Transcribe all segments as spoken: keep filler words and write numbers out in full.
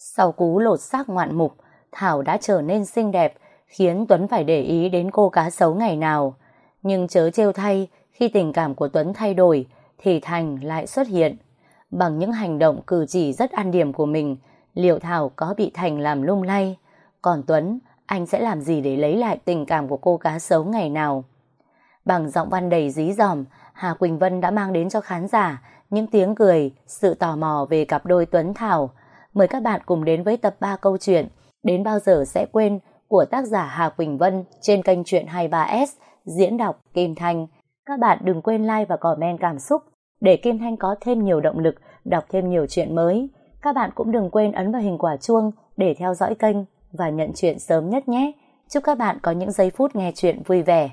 Sau cú lột xác ngoạn mục, Thảo đã trở nên xinh đẹp, khiến Tuấn phải để ý đến cô cá sấu ngày nào. Nhưng chớ trêu thay, khi tình cảm của Tuấn thay đổi, thì Thành lại xuất hiện. Bằng những hành động cử chỉ rất ăn điểm của mình, liệu Thảo có bị Thành làm lung lay? Còn Tuấn, anh sẽ làm gì để lấy lại tình cảm của cô cá sấu ngày nào? Bằng giọng văn đầy dí dỏm, Hà Quỳnh Vân đã mang đến cho khán giả những tiếng cười, sự tò mò về cặp đôi Tuấn Thảo. Mời các bạn cùng đến với tập ba câu chuyện Đến Bao Giờ Sẽ Quên của tác giả Hà Quỳnh Vân trên kênh Truyện hai mươi ba S, diễn đọc Kim Thanh. Các bạn đừng quên like và comment cảm xúc để Kim Thanh có thêm nhiều động lực đọc thêm nhiều chuyện mới. Các bạn cũng đừng quên ấn vào hình quả chuông để theo dõi kênh và nhận chuyện sớm nhất nhé. Chúc các bạn có những giây phút nghe chuyện vui vẻ.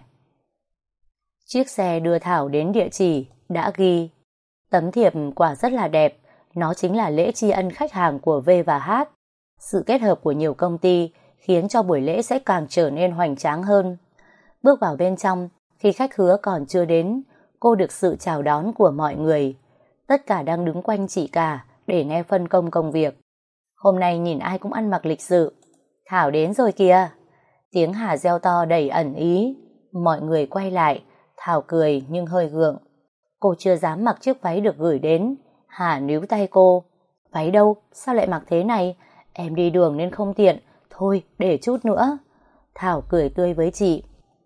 Chiếc xe đưa Thảo đến địa chỉ đã ghi. Tấm thiệp quả rất là đẹp, nó chính là lễ tri ân khách hàng của V và H. Sự kết hợp của nhiều công ty khiến cho buổi lễ sẽ càng trở nên hoành tráng hơn. Bước vào bên trong, khi khách hứa còn chưa đến, cô được sự chào đón của mọi người. Tất cả đang đứng quanh chị cả để nghe phân công công việc. Hôm nay nhìn ai cũng ăn mặc lịch sự. Thảo đến rồi kìa. Tiếng Hà reo to đầy ẩn ý. Mọi người quay lại. Thảo cười nhưng hơi gượng. Cô chưa dám mặc chiếc váy được gửi đến. Hà níu tay cô. Váy đâu? Sao lại mặc thế này? Em đi đường nên không tiện. Thôi để chút nữa. Thảo cười tươi với chị.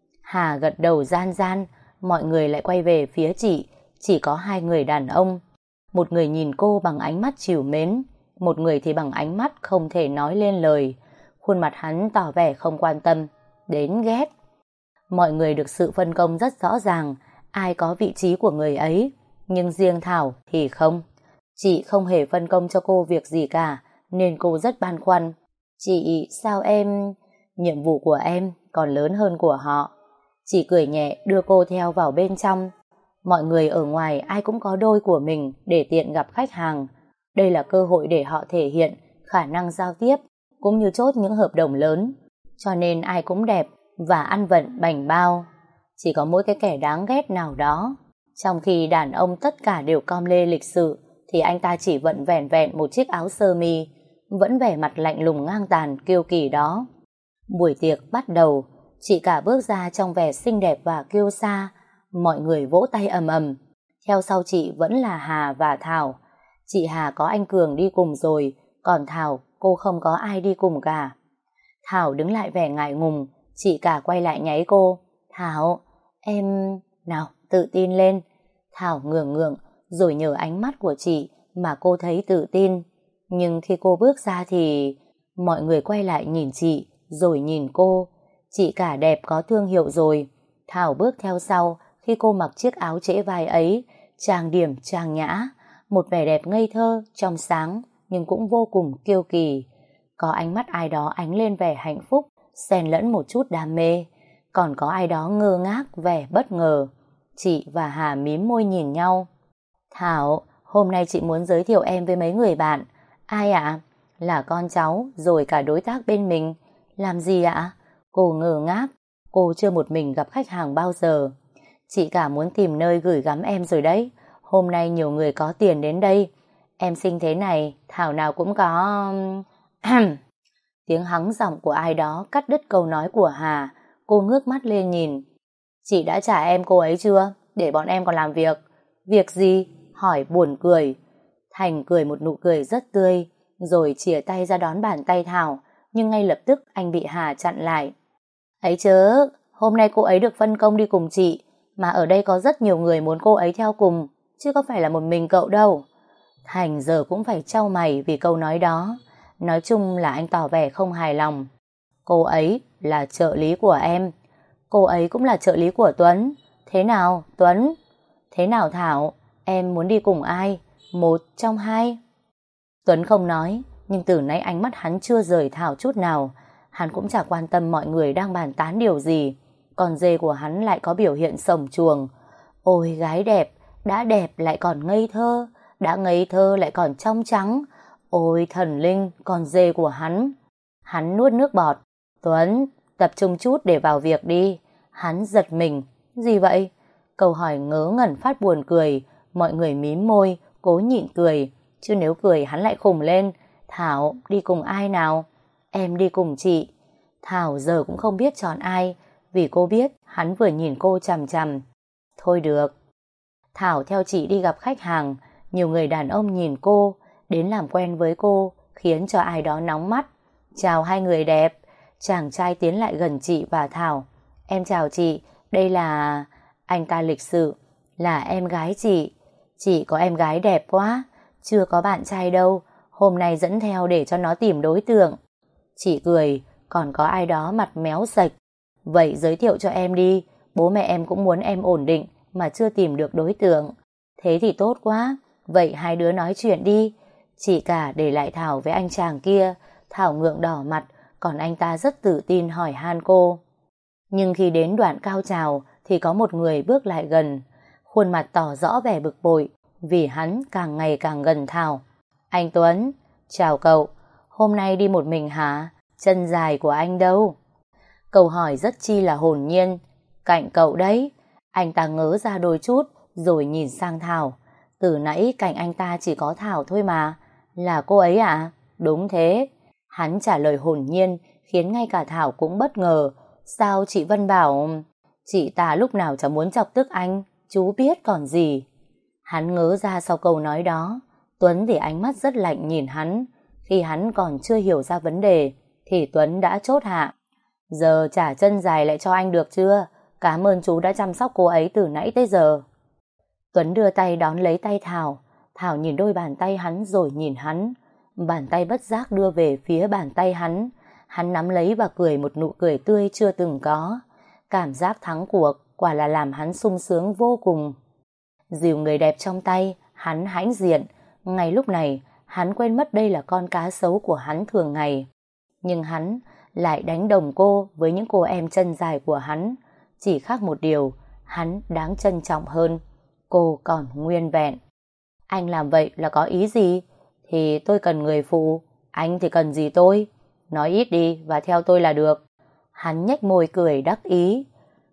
Hà gật đầu gian gian. Mọi người lại quay về phía chị. Chỉ có hai người đàn ông. Một người nhìn cô bằng ánh mắt trìu mến, một người thì bằng ánh mắt không thể nói lên lời. Khuôn mặt hắn tỏ vẻ không quan tâm, đến ghét. Mọi người được sự phân công rất rõ ràng, ai có vị trí của người ấy, nhưng riêng Thảo thì không. Chị không hề phân công cho cô việc gì cả, nên cô rất băn khoăn. Chị, sao em... Nhiệm vụ của em còn lớn hơn của họ. Chị cười nhẹ đưa cô theo vào bên trong. Mọi người ở ngoài ai cũng có đôi của mình để tiện gặp khách hàng. Đây là cơ hội để họ thể hiện khả năng giao tiếp cũng như chốt những hợp đồng lớn. Cho nên ai cũng đẹp và ăn vận bảnh bao. Chỉ có mỗi cái kẻ đáng ghét nào đó. Trong khi đàn ông tất cả đều com lê lịch sự thì anh ta chỉ vận vẻn vẹn một chiếc áo sơ mi, vẫn vẻ mặt lạnh lùng ngang tàn kiêu kỳ đó. Buổi tiệc bắt đầu. Chị cả bước ra trong vẻ xinh đẹp và kiêu sa. Mọi người vỗ tay ầm ầm. Theo sau chị vẫn là Hà và Thảo. Chị Hà có anh Cường đi cùng rồi, còn Thảo cô không có ai đi cùng cả. Thảo đứng lại vẻ ngại ngùng. Chị cả quay lại nháy cô. Thảo, em... Nào, tự tin lên. Thảo ngượng ngượng, rồi nhờ ánh mắt của chị mà cô thấy tự tin. Nhưng khi cô bước ra thì... Mọi người quay lại nhìn chị, rồi nhìn cô. Chị cả đẹp có thương hiệu rồi. Thảo bước theo sau. Khi cô mặc chiếc áo trễ vai ấy, trang điểm trang nhã, một vẻ đẹp ngây thơ, trong sáng, nhưng cũng vô cùng kiêu kỳ. Có ánh mắt ai đó ánh lên vẻ hạnh phúc, xen lẫn một chút đam mê. Còn có ai đó ngơ ngác, vẻ bất ngờ. Chị và Hà mím môi nhìn nhau. Thảo, hôm nay chị muốn giới thiệu em với mấy người bạn. Ai ạ? Là con cháu, rồi cả đối tác bên mình. Làm gì ạ? Cô ngơ ngác, cô chưa một mình gặp khách hàng bao giờ. Chị cả muốn tìm nơi gửi gắm em rồi đấy. Hôm nay nhiều người có tiền đến đây. Em xinh thế này, thảo nào cũng có... Tiếng hắng giọng của ai đó cắt đứt câu nói của Hà. Cô ngước mắt lên nhìn. Chị đã trả em cô ấy chưa? Để bọn em còn làm việc. Việc gì? Hỏi buồn cười. Thành cười một nụ cười rất tươi, rồi chìa tay ra đón bàn tay Thảo. Nhưng ngay lập tức anh bị Hà chặn lại. Ấy chớ, hôm nay cô ấy được phân công đi cùng chị. Mà ở đây có rất nhiều người muốn cô ấy theo cùng, chứ có phải là một mình cậu đâu. Thành giờ cũng phải chau mày vì câu nói đó. Nói chung là anh tỏ vẻ không hài lòng. Cô ấy là trợ lý của em. Cô ấy cũng là trợ lý của Tuấn. Thế nào Tuấn? Thế nào Thảo? Em muốn đi cùng ai? Một trong hai? Tuấn không nói, nhưng từ nãy ánh mắt hắn chưa rời Thảo chút nào. Hắn cũng chả quan tâm mọi người đang bàn tán điều gì. Còn dê của hắn lại có biểu hiện sổng chuồng. Ôi gái đẹp, đã đẹp lại còn ngây thơ, đã ngây thơ lại còn trong trắng. Ôi thần linh, con dê của hắn. Hắn nuốt nước bọt. Tuấn, tập trung chút để vào việc đi. Hắn giật mình. Gì vậy? Câu hỏi ngớ ngẩn phát buồn cười. Mọi người mím môi, cố nhịn cười. Chứ nếu cười hắn lại khùng lên. Thảo, đi cùng ai nào? Em đi cùng chị. Thảo giờ cũng không biết chọn ai, vì cô biết hắn vừa nhìn cô chằm chằm. Thôi được. Thảo theo chị đi gặp khách hàng, nhiều người đàn ông nhìn cô, đến làm quen với cô, khiến cho ai đó nóng mắt. Chào hai người đẹp. Chàng trai tiến lại gần chị và Thảo. Em chào chị, đây là... Anh ta lịch sự. Là em gái chị. Chị có em gái đẹp quá, chưa có bạn trai đâu, hôm nay dẫn theo để cho nó tìm đối tượng. Chị cười, còn có ai đó mặt méo sạch. Vậy giới thiệu cho em đi, bố mẹ em cũng muốn em ổn định mà chưa tìm được đối tượng. Thế thì tốt quá, vậy hai đứa nói chuyện đi. Chị cả để lại Thảo với anh chàng kia. Thảo ngượng đỏ mặt, còn anh ta rất tự tin hỏi han cô. Nhưng khi đến đoạn cao trào thì có một người bước lại gần, khuôn mặt tỏ rõ vẻ bực bội vì hắn càng ngày càng gần Thảo. Anh Tuấn, chào cậu, hôm nay đi một mình hả? Chân dài của anh đâu? Câu hỏi rất chi là hồn nhiên. Cạnh cậu đấy. Anh ta ngớ ra đôi chút rồi nhìn sang Thảo. Từ nãy cạnh anh ta chỉ có Thảo thôi mà. Là cô ấy à? Đúng thế. Hắn trả lời hồn nhiên khiến ngay cả Thảo cũng bất ngờ. Sao chị Vân bảo... Chị ta lúc nào chẳng muốn chọc tức anh, chú biết còn gì. Hắn ngớ ra sau câu nói đó. Tuấn thì ánh mắt rất lạnh nhìn hắn. Khi hắn còn chưa hiểu ra vấn đề thì Tuấn đã chốt hạ. Giờ trả chân dài lại cho anh được chưa? Cảm ơn chú đã chăm sóc cô ấy từ nãy tới giờ. Tuấn đưa tay đón lấy tay Thảo. Thảo nhìn đôi bàn tay hắn rồi nhìn hắn. Bàn tay bất giác đưa về phía bàn tay hắn. Hắn nắm lấy và cười một nụ cười tươi chưa từng có. Cảm giác thắng cuộc quả là làm hắn sung sướng vô cùng. Dìu người đẹp trong tay, hắn hãnh diện. Ngay lúc này, hắn quên mất đây là con cá sấu của hắn thường ngày. Nhưng hắn lại đánh đồng cô với những cô em chân dài của hắn. Chỉ khác một điều, hắn đáng trân trọng hơn. Cô còn nguyên vẹn. Anh làm vậy là có ý gì? Thì tôi cần người phụ, anh thì cần gì tôi? Nói ít đi và theo tôi là được. Hắn nhếch môi cười đắc ý.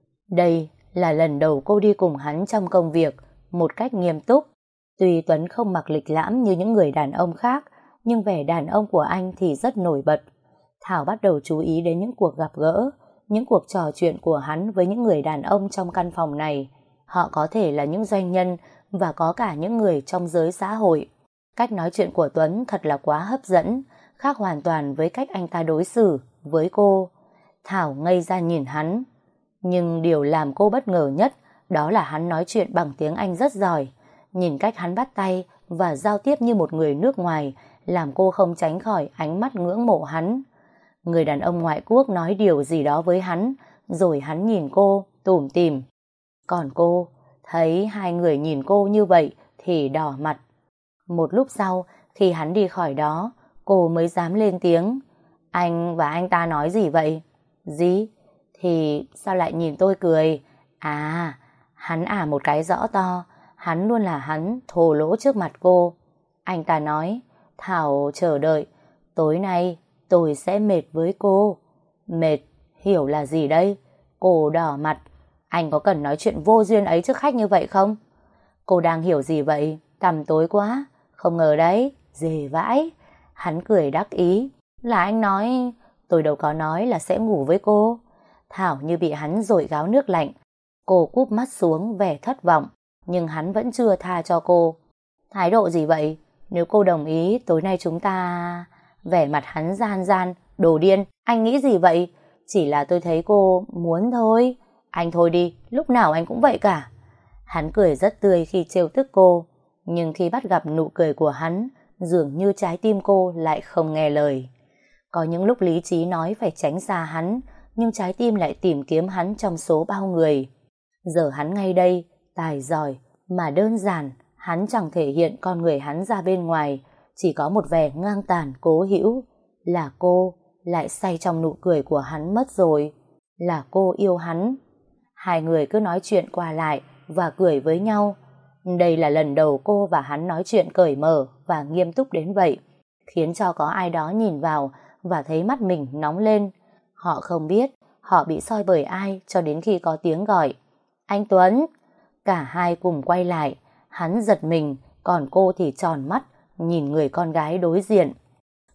Đây là lần đầu cô đi cùng hắn trong công việc một cách nghiêm túc. Tuy Tuấn không mặc lịch lãm như những người đàn ông khác, nhưng vẻ đàn ông của anh thì rất nổi bật. Thảo bắt đầu chú ý đến những cuộc gặp gỡ, những cuộc trò chuyện của hắn với những người đàn ông trong căn phòng này. Họ có thể là những doanh nhân và có cả những người trong giới xã hội. Cách nói chuyện của Tuấn thật là quá hấp dẫn, khác hoàn toàn với cách anh ta đối xử với cô. Thảo ngây ra nhìn hắn. Nhưng điều làm cô bất ngờ nhất đó là hắn nói chuyện bằng tiếng Anh rất giỏi. Nhìn cách hắn bắt tay và giao tiếp như một người nước ngoài làm cô không tránh khỏi ánh mắt ngưỡng mộ hắn. Người đàn ông ngoại quốc nói điều gì đó với hắn, rồi hắn nhìn cô tủm tỉm. Còn cô thấy hai người nhìn cô như vậy thì đỏ mặt. Một lúc sau, khi hắn đi khỏi đó, cô mới dám lên tiếng. Anh và anh ta nói gì vậy? Gì? Thì sao lại nhìn tôi cười? À, hắn ả một cái rõ to. Hắn luôn là hắn thô lỗ trước mặt cô. Anh ta nói, Thảo chờ đợi, tối nay tôi sẽ mệt với cô. Mệt, hiểu là gì đây? Cô đỏ mặt. Anh có cần nói chuyện vô duyên ấy trước khách như vậy không? Cô đang hiểu gì vậy? Tầm tối quá. Không ngờ đấy, dề vãi. Hắn cười đắc ý. Là anh nói, tôi đâu có nói là sẽ ngủ với cô. Thảo như bị hắn dội gáo nước lạnh. Cô cúp mắt xuống vẻ thất vọng, nhưng hắn vẫn chưa tha cho cô. Thái độ gì vậy? Nếu cô đồng ý, tối nay chúng ta... Vẻ mặt hắn gian gian, đồ điên, anh nghĩ gì vậy? Chỉ là tôi thấy cô muốn thôi. Anh thôi đi, lúc nào anh cũng vậy cả. Hắn cười rất tươi khi trêu tức cô, nhưng khi bắt gặp nụ cười của hắn, dường như trái tim cô lại không nghe lời. Có những lúc lý trí nói phải tránh xa hắn, nhưng trái tim lại tìm kiếm hắn trong số bao người. Giờ hắn ngay đây, tài giỏi, mà đơn giản, hắn chẳng thể hiện con người hắn ra bên ngoài, chỉ có một vẻ ngang tàn cố hữu. Là cô lại say trong nụ cười của hắn mất rồi. Là cô yêu hắn. Hai người cứ nói chuyện qua lại và cười với nhau. Đây là lần đầu cô và hắn nói chuyện cởi mở và nghiêm túc đến vậy, khiến cho có ai đó nhìn vào và thấy mắt mình nóng lên. Họ không biết họ bị soi bởi ai cho đến khi có tiếng gọi. Anh Tuấn! Cả hai cùng quay lại. Hắn giật mình, còn cô thì tròn mắt nhìn người con gái đối diện.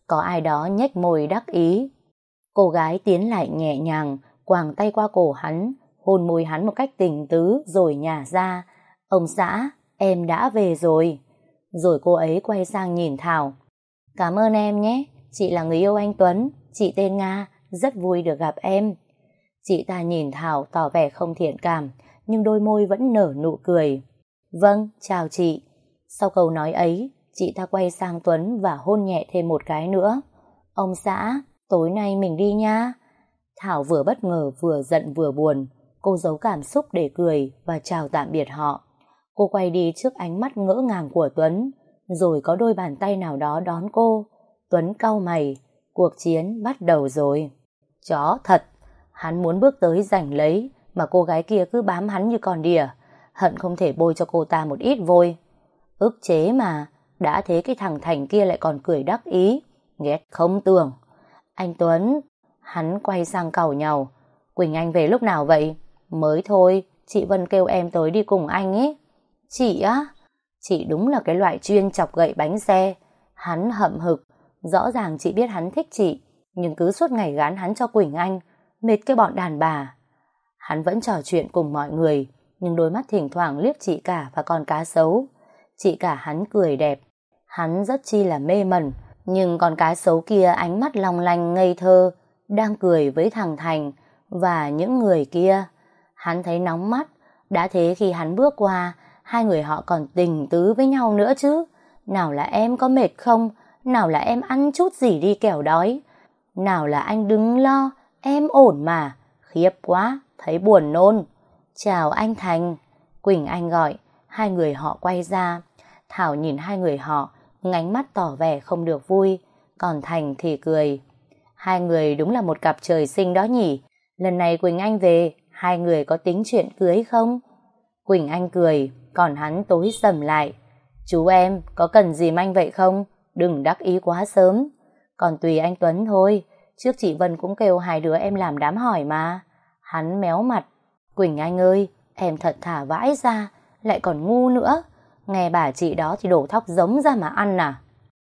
có ai đó nhếch môi đắc ý. Cô gái tiến lại nhẹ nhàng, quàng tay qua cổ hắn, hôn môi hắn một cách tình tứ rồi nhả ra. Ông xã, em đã về rồi. Rồi cô ấy quay sang nhìn Thảo. Cảm ơn em nhé, chị là người yêu anh Tuấn, chị tên Nga, rất vui được gặp em. Chị ta nhìn Thảo tỏ vẻ không thiện cảm, nhưng đôi môi vẫn nở nụ cười. Vâng, chào chị. Sau câu nói ấy, chị ta quay sang Tuấn và hôn nhẹ thêm một cái nữa. Ông xã, tối nay mình đi nha. Thảo vừa bất ngờ vừa giận vừa buồn. Cô giấu cảm xúc để cười và chào tạm biệt họ. Cô quay đi trước ánh mắt ngỡ ngàng của Tuấn, rồi có đôi bàn tay nào đó đón cô. Tuấn cau mày, cuộc chiến bắt đầu rồi. Chó thật, hắn muốn bước tới giành lấy, mà cô gái kia cứ bám hắn như con đỉa, hận không thể bôi cho cô ta một ít vôi. Ức chế mà, đã thế cái thằng Thành kia lại còn cười đắc ý, ghét không tưởng. Anh Tuấn, hắn quay sang càu nhàu. Quỳnh Anh về lúc nào vậy? Mới thôi, chị Vân kêu em tới đi cùng anh ấy. Chị á? Chị đúng là cái loại chuyên chọc gậy bánh xe. Hắn hậm hực, rõ ràng chị biết hắn thích chị, nhưng cứ suốt ngày gán hắn cho Quỳnh Anh, mệt cái bọn đàn bà. Hắn vẫn trò chuyện cùng mọi người, nhưng đôi mắt thỉnh thoảng liếc chị cả và con cá sấu. Chị cả hắn cười đẹp, hắn rất chi là mê mẩn, nhưng con cá sấu kia ánh mắt long lanh ngây thơ, đang cười với thằng Thành và những người kia. Hắn thấy nóng mắt, đã thế khi hắn bước qua, hai người họ còn tình tứ với nhau nữa chứ. Nào là em có mệt không, nào là em ăn chút gì đi kẻo đói, nào là anh đừng lo, em ổn mà. Khiếp quá, thấy buồn nôn. Chào anh Thành. Quỳnh Anh gọi. Hai người họ quay ra. Thảo nhìn hai người họ, ánh mắt tỏ vẻ không được vui, còn Thành thì cười. Hai người đúng là một cặp trời sinh đó nhỉ. Lần này Quỳnh Anh về, hai người có tính chuyện cưới không? Quỳnh Anh cười, còn hắn tối sầm lại. Chú em, có cần gì anh vậy không? Đừng đắc ý quá sớm. Còn tùy anh Tuấn thôi, trước chị Vân cũng kêu hai đứa em làm đám hỏi mà. Hắn méo mặt. Quỳnh Anh ơi, em thật thả vãi ra, lại còn ngu nữa. Nghe bà chị đó thì đổ thóc giống ra mà ăn à?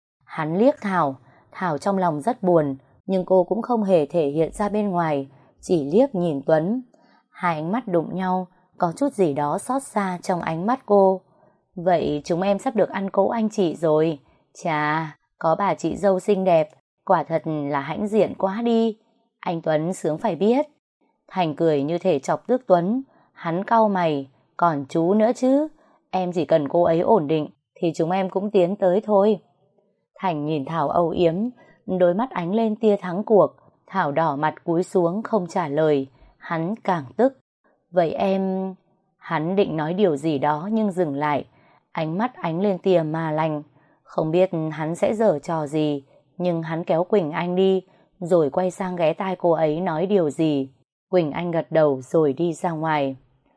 Hắn liếc Thảo. Thảo trong lòng rất buồn, nhưng cô cũng không hề thể hiện ra bên ngoài, chỉ liếc nhìn Tuấn. Hai ánh mắt đụng nhau, có chút gì đó xót xa trong ánh mắt cô. Vậy chúng em sắp được ăn cỗ anh chị rồi. Chà, có bà chị dâu xinh đẹp, quả thật là hãnh diện quá đi. Anh Tuấn sướng phải biết. Thành cười như thể chọc tức Tuấn. Hắn cau mày. Còn chú nữa chứ. Em chỉ cần cô ấy ổn định thì chúng em cũng tiến tới thôi. Thành nhìn Thảo âu yếm, đôi mắt ánh lên tia thắng cuộc. Thảo đỏ mặt cúi xuống không trả lời. Hắn càng tức. Vậy em... Hắn định nói điều gì đó nhưng dừng lại. Ánh mắt ánh lên tia ma lành. Không biết hắn sẽ giở trò gì, nhưng hắn kéo Quỳnh Anh đi, rồi quay sang ghé tai cô ấy nói điều gì. Quỳnh Anh gật đầu rồi đi ra ngoài.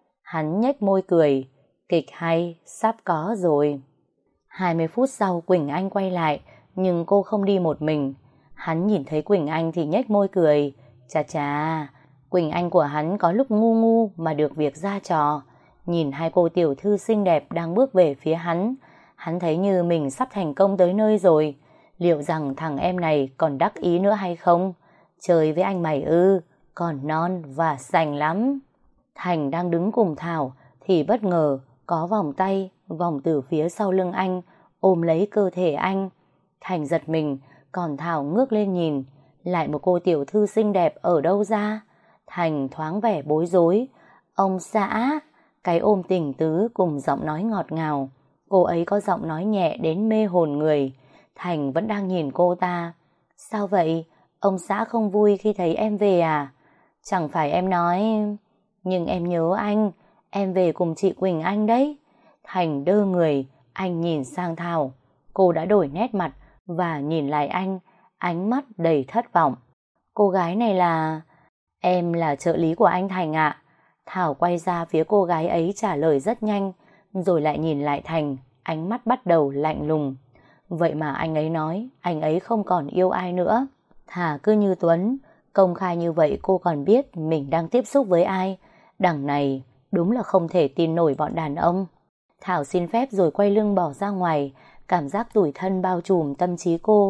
Hắn nhếch môi cười. Kịch hay, sắp có rồi. Hai mươi phút sau Quỳnh Anh quay lại, nhưng cô không đi một mình. Hắn nhìn thấy Quỳnh Anh thì nhếch môi cười. Chà chà, Quỳnh Anh của hắn có lúc ngu ngu mà được việc ra trò. Nhìn hai cô tiểu thư xinh đẹp đang bước về phía hắn, hắn thấy như mình sắp thành công tới nơi rồi. Liệu rằng thằng em này còn đắc ý nữa hay không? Chơi với anh mày ư, còn non và sành lắm. Thành đang đứng cùng Thảo thì bất ngờ có vòng tay vòng từ phía sau lưng anh, ôm lấy cơ thể anh. Thành giật mình, còn Thảo ngước lên nhìn, lại một cô tiểu thư xinh đẹp ở đâu ra? Thành thoáng vẻ bối rối. Ông xã. Cái ôm tình tứ cùng giọng nói ngọt ngào. Cô ấy có giọng nói nhẹ đến mê hồn người. Thành vẫn đang nhìn cô ta. Sao vậy? Ông xã không vui khi thấy em về à? Chẳng phải em nói... Nhưng em nhớ anh, em về cùng chị Quỳnh Anh đấy. Thành đơ người, anh nhìn sang Thảo. Cô đã đổi nét mặt và nhìn lại anh, ánh mắt đầy thất vọng. Cô gái này là... Em là trợ lý của anh Thành ạ. Thảo quay ra phía cô gái ấy trả lời rất nhanh, rồi lại nhìn lại Thành, ánh mắt bắt đầu lạnh lùng. Vậy mà anh ấy nói anh ấy không còn yêu ai nữa. Thà cứ như Tuấn, công khai như vậy cô còn biết mình đang tiếp xúc với ai. Đằng này đúng là không thể tin nổi bọn đàn ông. Thảo xin phép rồi quay lưng bỏ ra ngoài, cảm giác tủi thân bao trùm tâm trí cô.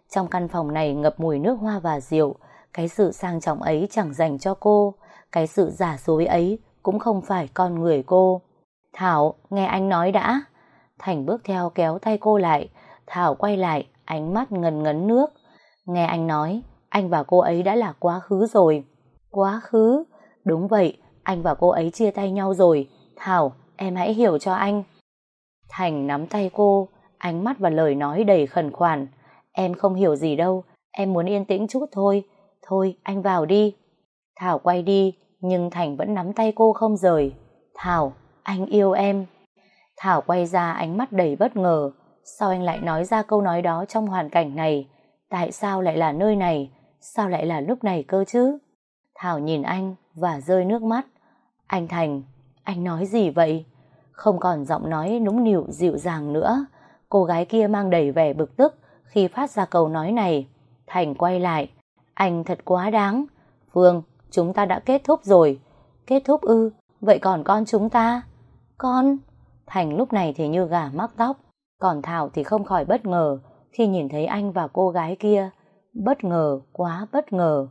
Trong căn phòng này ngập mùi nước hoa và rượu. Cái sự sang trọng ấy chẳng dành cho cô. Cái sự giả dối ấy cũng không phải con người cô. Thảo, nghe anh nói đã. Thành bước theo kéo tay cô lại. Thảo quay lại, ánh mắt ngần ngấn nước. Nghe anh nói, anh và cô ấy đã là quá khứ rồi. Quá khứ? Đúng vậy, anh và cô ấy chia tay nhau rồi. Thảo, em hãy hiểu cho anh. Thành nắm tay cô, ánh mắt và lời nói đầy khẩn khoản. Em không hiểu gì đâu, em muốn yên tĩnh chút thôi. Thôi, anh vào đi. Thảo quay đi, nhưng Thành vẫn nắm tay cô không rời. Thảo, anh yêu em. Thảo quay ra, ánh mắt đầy bất ngờ. Sao anh lại nói ra câu nói đó trong hoàn cảnh này? Tại sao lại là nơi này? Sao lại là lúc này cơ chứ? Thảo nhìn anh và rơi nước mắt. Anh Thành, anh nói gì vậy? Không còn giọng nói nũng nịu dịu dàng nữa. Cô gái kia mang đầy vẻ bực tức khi phát ra câu nói này. Thành quay lại. Anh thật quá đáng. Phương, chúng ta đã kết thúc rồi. Kết thúc ư? Vậy còn con chúng ta? Con? Thành lúc này thì như gà mắc tóc. Còn Thảo thì không khỏi bất ngờ khi nhìn thấy anh và cô gái kia. Bất ngờ, quá bất ngờ.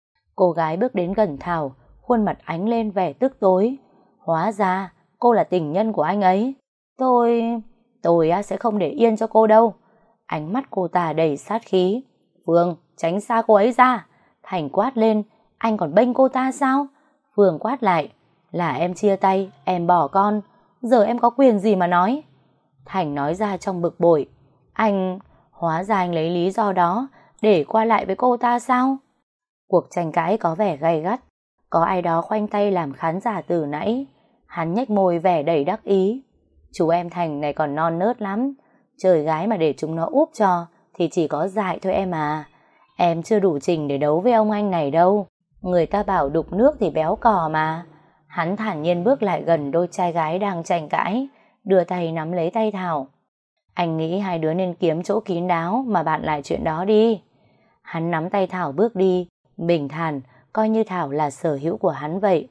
Cô gái bước đến gần Thảo, khuôn mặt ánh lên vẻ tức tối. Hóa ra, cô là tình nhân của anh ấy. Tôi... Tôi sẽ không để yên cho cô đâu. Ánh mắt cô ta đầy sát khí. Phương, tránh xa cô ấy ra. Thành quát lên, anh còn bênh cô ta sao? Phương quát lại, là em chia tay, em bỏ con. Giờ em có quyền gì mà nói? Thành nói ra trong bực bội. Anh... Hóa ra anh lấy lý do đó để qua lại với cô ta sao? Cuộc tranh cãi có vẻ gay gắt. Có ai đó khoanh tay làm khán giả từ nãy. Hắn nhếch môi vẻ đầy đắc ý. Chú em Thành này còn non nớt lắm. Trời gái mà để chúng nó úp cho thì chỉ có dại thôi em à. Em chưa đủ trình để đấu với ông anh này đâu. Người ta bảo đục nước thì béo cò mà. Hắn thản nhiên bước lại gần đôi trai gái đang tranh cãi, đưa tay nắm lấy tay Thảo. Anh nghĩ hai đứa nên kiếm chỗ kín đáo mà bạn lại chuyện đó đi. Hắn nắm tay Thảo bước đi, bình thản, coi như Thảo là sở hữu của hắn vậy.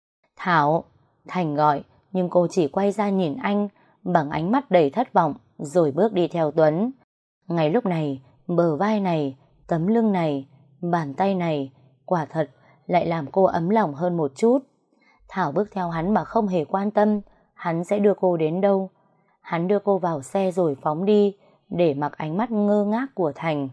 Thảo, Thành gọi, nhưng cô chỉ quay ra nhìn anh bằng ánh mắt đầy thất vọng, rồi bước đi theo Tuấn. Ngay lúc này, bờ vai này, tấm lưng này, bàn tay này, quả thật lại làm cô ấm lòng hơn một chút. Thảo bước theo hắn mà không hề quan tâm hắn sẽ đưa cô đến đâu. Hắn đưa cô vào xe rồi phóng đi, để mặc ánh mắt ngơ ngác của Thành.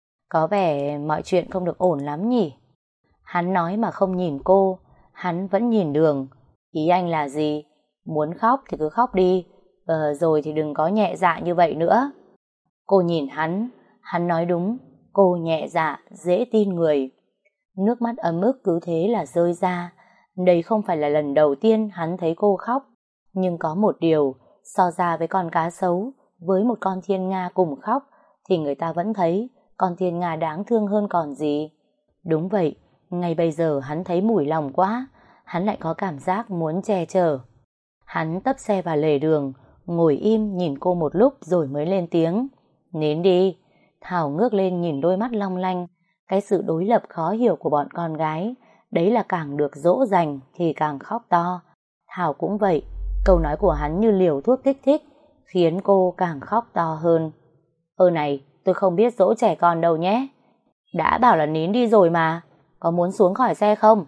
Có vẻ mọi chuyện không được ổn lắm nhỉ? Hắn nói mà không nhìn cô, hắn vẫn nhìn đường. Ý anh là gì? Muốn khóc thì cứ khóc đi, ờ, rồi thì đừng có nhẹ dạ như vậy nữa. Cô nhìn hắn, hắn nói đúng, cô nhẹ dạ, dễ tin người. Nước mắt ấm ức cứ thế là rơi ra. Đây không phải là lần đầu tiên hắn thấy cô khóc. Nhưng có một điều, so ra với con cá sấu, với một con thiên nga cùng khóc, thì người ta vẫn thấy con thiên nga đáng thương hơn còn gì. Đúng vậy, ngay bây giờ hắn thấy mủi lòng quá, hắn lại có cảm giác muốn che chở. Hắn tấp xe vào lề đường, ngồi im nhìn cô một lúc rồi mới lên tiếng. Nín đi. Thảo ngước lên nhìn đôi mắt long lanh, cái sự đối lập khó hiểu của bọn con gái. Đấy là càng được dỗ dành thì càng khóc to. Thảo cũng vậy, câu nói của hắn như liều thuốc kích thích, khiến cô càng khóc to hơn. Ơ này, tôi không biết dỗ trẻ con đâu nhé. Đã bảo là nín đi rồi mà, có muốn xuống khỏi xe không?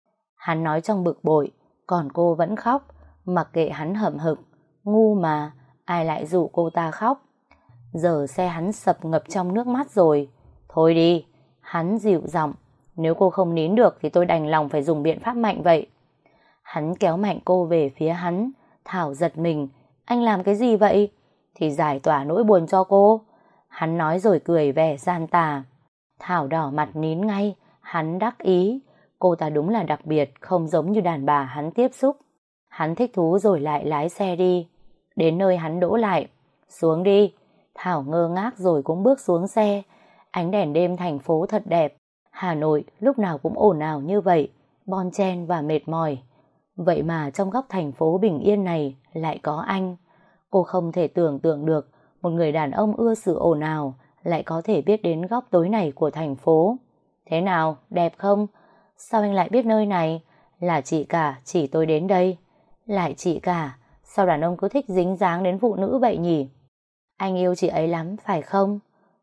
Hắn nói trong bực bội, còn cô vẫn khóc, mặc kệ hắn hậm hực. Ngu mà, ai lại dụ cô ta khóc? Giờ xe hắn sập ngập trong nước mắt rồi. Thôi đi, hắn dịu giọng. Nếu cô không nín được thì tôi đành lòng phải dùng biện pháp mạnh vậy. Hắn kéo mạnh cô về phía hắn. Thảo giật mình. Anh làm cái gì vậy? Thì giải tỏa nỗi buồn cho cô. Hắn nói rồi cười vẻ gian tà. Thảo đỏ mặt nín ngay. Hắn đắc ý. Cô ta đúng là đặc biệt, không giống như đàn bà hắn tiếp xúc. Hắn thích thú rồi lại lái xe đi. Đến nơi hắn đỗ lại. Xuống đi. Thảo ngơ ngác rồi cũng bước xuống xe. Ánh đèn đêm thành phố thật đẹp. Hà Nội lúc nào cũng ồn ào như vậy, bon chen và mệt mỏi. Vậy mà trong góc thành phố bình yên này lại có anh. Cô không thể tưởng tượng được một người đàn ông ưa sự ồn ào lại có thể biết đến góc tối này của thành phố. Thế nào, đẹp không? Sao anh lại biết nơi này? Là chị cả chỉ tôi đến đây. Lại chị cả? Sao đàn ông cứ thích dính dáng đến phụ nữ vậy nhỉ? Anh yêu chị ấy lắm, phải không?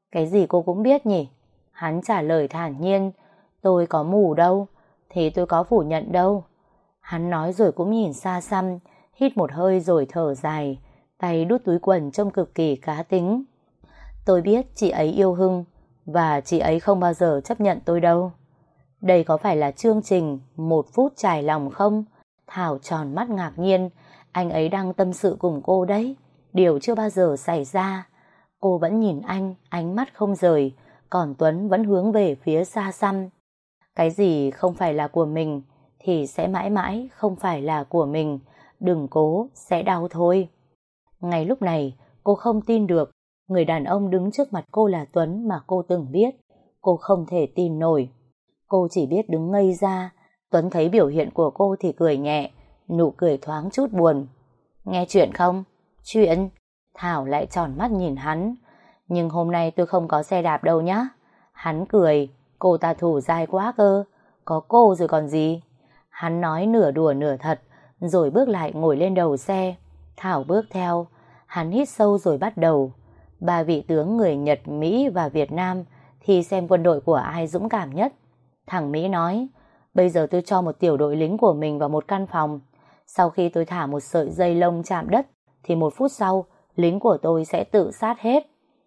Cái gì cô cũng biết nhỉ? Hắn trả lời thản nhiên. Tôi có mù đâu, thì tôi có phủ nhận đâu. Hắn nói rồi cũng nhìn xa xăm, hít một hơi rồi thở dài, tay đút túi quần trông cực kỳ cá tính. Tôi biết chị ấy yêu Hưng, và chị ấy không bao giờ chấp nhận tôi đâu. Đây có phải là chương trình một phút trải lòng không? Thảo tròn mắt ngạc nhiên, anh ấy đang tâm sự cùng cô đấy. Điều chưa bao giờ xảy ra. Cô vẫn nhìn anh, ánh mắt không rời, còn Tuấn vẫn hướng về phía xa xăm. Cái gì không phải là của mình thì sẽ mãi mãi không phải là của mình. Đừng cố, sẽ đau thôi. Ngay lúc này, cô không tin được người đàn ông đứng trước mặt cô là Tuấn mà cô từng biết. Cô không thể tin nổi. Cô chỉ biết đứng ngây ra. Tuấn thấy biểu hiện của cô thì cười nhẹ, nụ cười thoáng chút buồn. Nghe chuyện không? Chuyện? Thảo lại tròn mắt nhìn hắn. Nhưng hôm nay tôi không có xe đạp đâu nhá. Hắn cười, cô ta thủ dai quá cơ. Có cô rồi còn gì? Hắn nói nửa đùa nửa thật, rồi bước lại ngồi lên đầu xe. Thảo bước theo. Hắn hít sâu rồi bắt đầu. Ba vị tướng người Nhật, Mỹ và Việt Nam thì xem quân đội của ai dũng cảm nhất. Thằng Mỹ nói, bây giờ tôi cho một tiểu đội lính của mình vào một căn phòng. Sau khi tôi thả một sợi dây lông chạm đất, thì một phút sau, lính của tôi sẽ tự sát hết.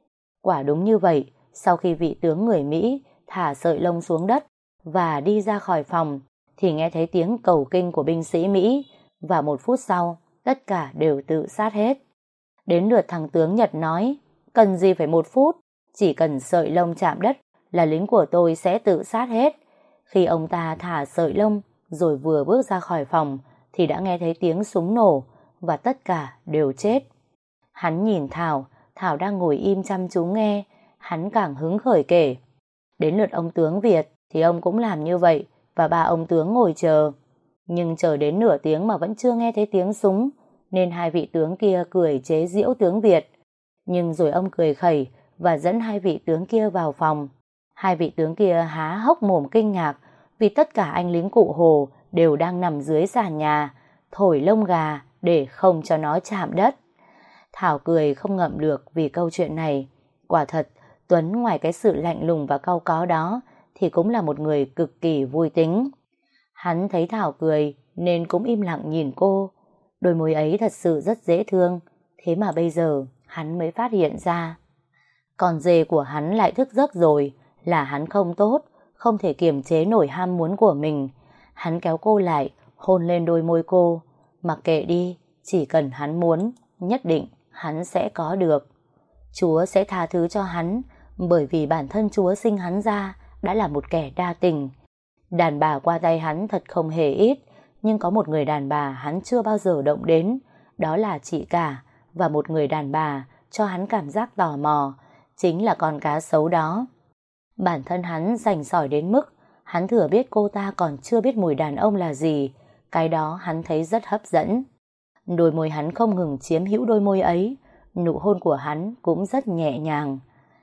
Quả đúng như vậy, sau khi vị tướng người Mỹ thả sợi lông xuống đất và đi ra khỏi phòng, thì nghe thấy tiếng cầu kinh của binh sĩ Mỹ, và một phút sau, tất cả đều tự sát hết. Đến lượt thằng tướng Nhật nói, cần gì phải một phút, chỉ cần sợi lông chạm đất là lính của tôi sẽ tự sát hết. Khi ông ta thả sợi lông rồi vừa bước ra khỏi phòng thì đã nghe thấy tiếng súng nổ và tất cả đều chết. Hắn nhìn Thảo, Thảo đang ngồi im chăm chú nghe, hắn càng hứng khởi kể. Đến lượt ông tướng Việt thì ông cũng làm như vậy và ba ông tướng ngồi chờ. Nhưng chờ đến nửa tiếng mà vẫn chưa nghe thấy tiếng súng, nên hai vị tướng kia cười chế giễu tướng Việt. Nhưng rồi ông cười khẩy và dẫn hai vị tướng kia vào phòng. Hai vị tướng kia há hốc mồm kinh ngạc vì tất cả anh lính cụ Hồ đều đang nằm dưới sàn nhà, thổi lông gà để không cho nó chạm đất. Thảo cười không ngậm được vì câu chuyện này. Quả thật, Tuấn ngoài cái sự lạnh lùng và cau có đó thì cũng là một người cực kỳ vui tính. Hắn thấy Thảo cười nên cũng im lặng nhìn cô. Đôi môi ấy thật sự rất dễ thương, thế mà bây giờ hắn mới phát hiện ra. Con dê của hắn lại thức giấc rồi, là hắn không tốt, không thể kiềm chế nổi ham muốn của mình. Hắn kéo cô lại, hôn lên đôi môi cô. Mặc kệ đi, chỉ cần hắn muốn, nhất định hắn sẽ có được. Chúa sẽ tha thứ cho hắn, bởi vì bản thân Chúa sinh hắn ra đã là một kẻ đa tình. Đàn bà qua tay hắn thật không hề ít, nhưng có một người đàn bà hắn chưa bao giờ động đến, đó là chị cả, và một người đàn bà cho hắn cảm giác tò mò, chính là con cá sấu đó. Bản thân hắn rành sỏi đến mức hắn thừa biết cô ta còn chưa biết mùi đàn ông là gì, cái đó hắn thấy rất hấp dẫn. Đôi môi hắn không ngừng chiếm hữu đôi môi ấy, nụ hôn của hắn cũng rất nhẹ nhàng.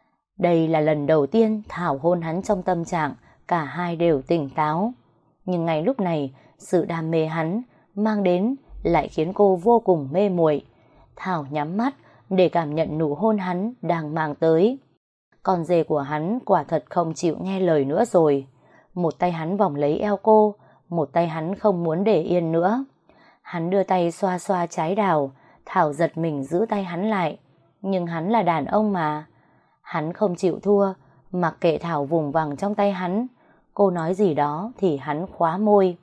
Đây là lần đầu tiên Thảo hôn hắn trong tâm trạng cả hai đều tỉnh táo. Nhưng ngay lúc này, sự đam mê hắn mang đến lại khiến cô vô cùng mê muội. Thảo nhắm mắt để cảm nhận nụ hôn hắn đang mang tới. Con dê của hắn quả thật không chịu nghe lời nữa rồi. Một tay hắn vòng lấy eo cô, một tay hắn không muốn để yên nữa. Hắn đưa tay xoa xoa trái đào, Thảo giật mình giữ tay hắn lại. Nhưng hắn là đàn ông mà. Hắn không chịu thua, mặc kệ Thảo vùng vằng trong tay hắn. Cô nói gì đó thì hắn khóa môi.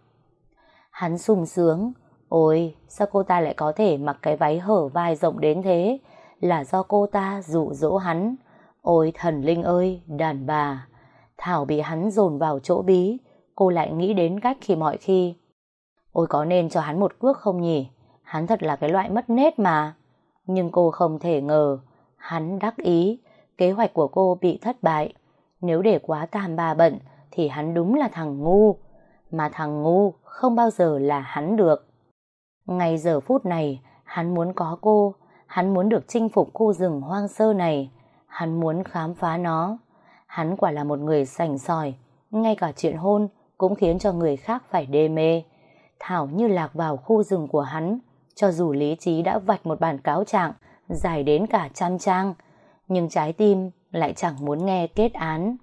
Hắn sung sướng. Ôi, sao cô ta lại có thể mặc cái váy hở vai rộng đến thế? Là do cô ta dụ dỗ hắn. Ôi thần linh ơi, đàn bà. Thảo bị hắn dồn vào chỗ bí. Cô lại nghĩ đến cách khi mọi khi. Ôi có nên cho hắn một cước không nhỉ? Hắn thật là cái loại mất nết mà. Nhưng cô không thể ngờ. Hắn đắc ý. Kế hoạch của cô bị thất bại. Nếu để quá tam ba bận thì hắn đúng là thằng ngu. Mà thằng ngu không bao giờ là hắn được. Ngay giờ phút này, hắn muốn có cô. Hắn muốn được chinh phục khu rừng hoang sơ này. Hắn muốn khám phá nó. Hắn quả là một người sành sỏi. Ngay cả chuyện hôn cũng khiến cho người khác phải đê mê. Thảo như lạc vào khu rừng của hắn. Cho dù lý trí đã vạch một bản cáo trạng dài đến cả trăm trang, nhưng trái tim lại chẳng muốn nghe kết án.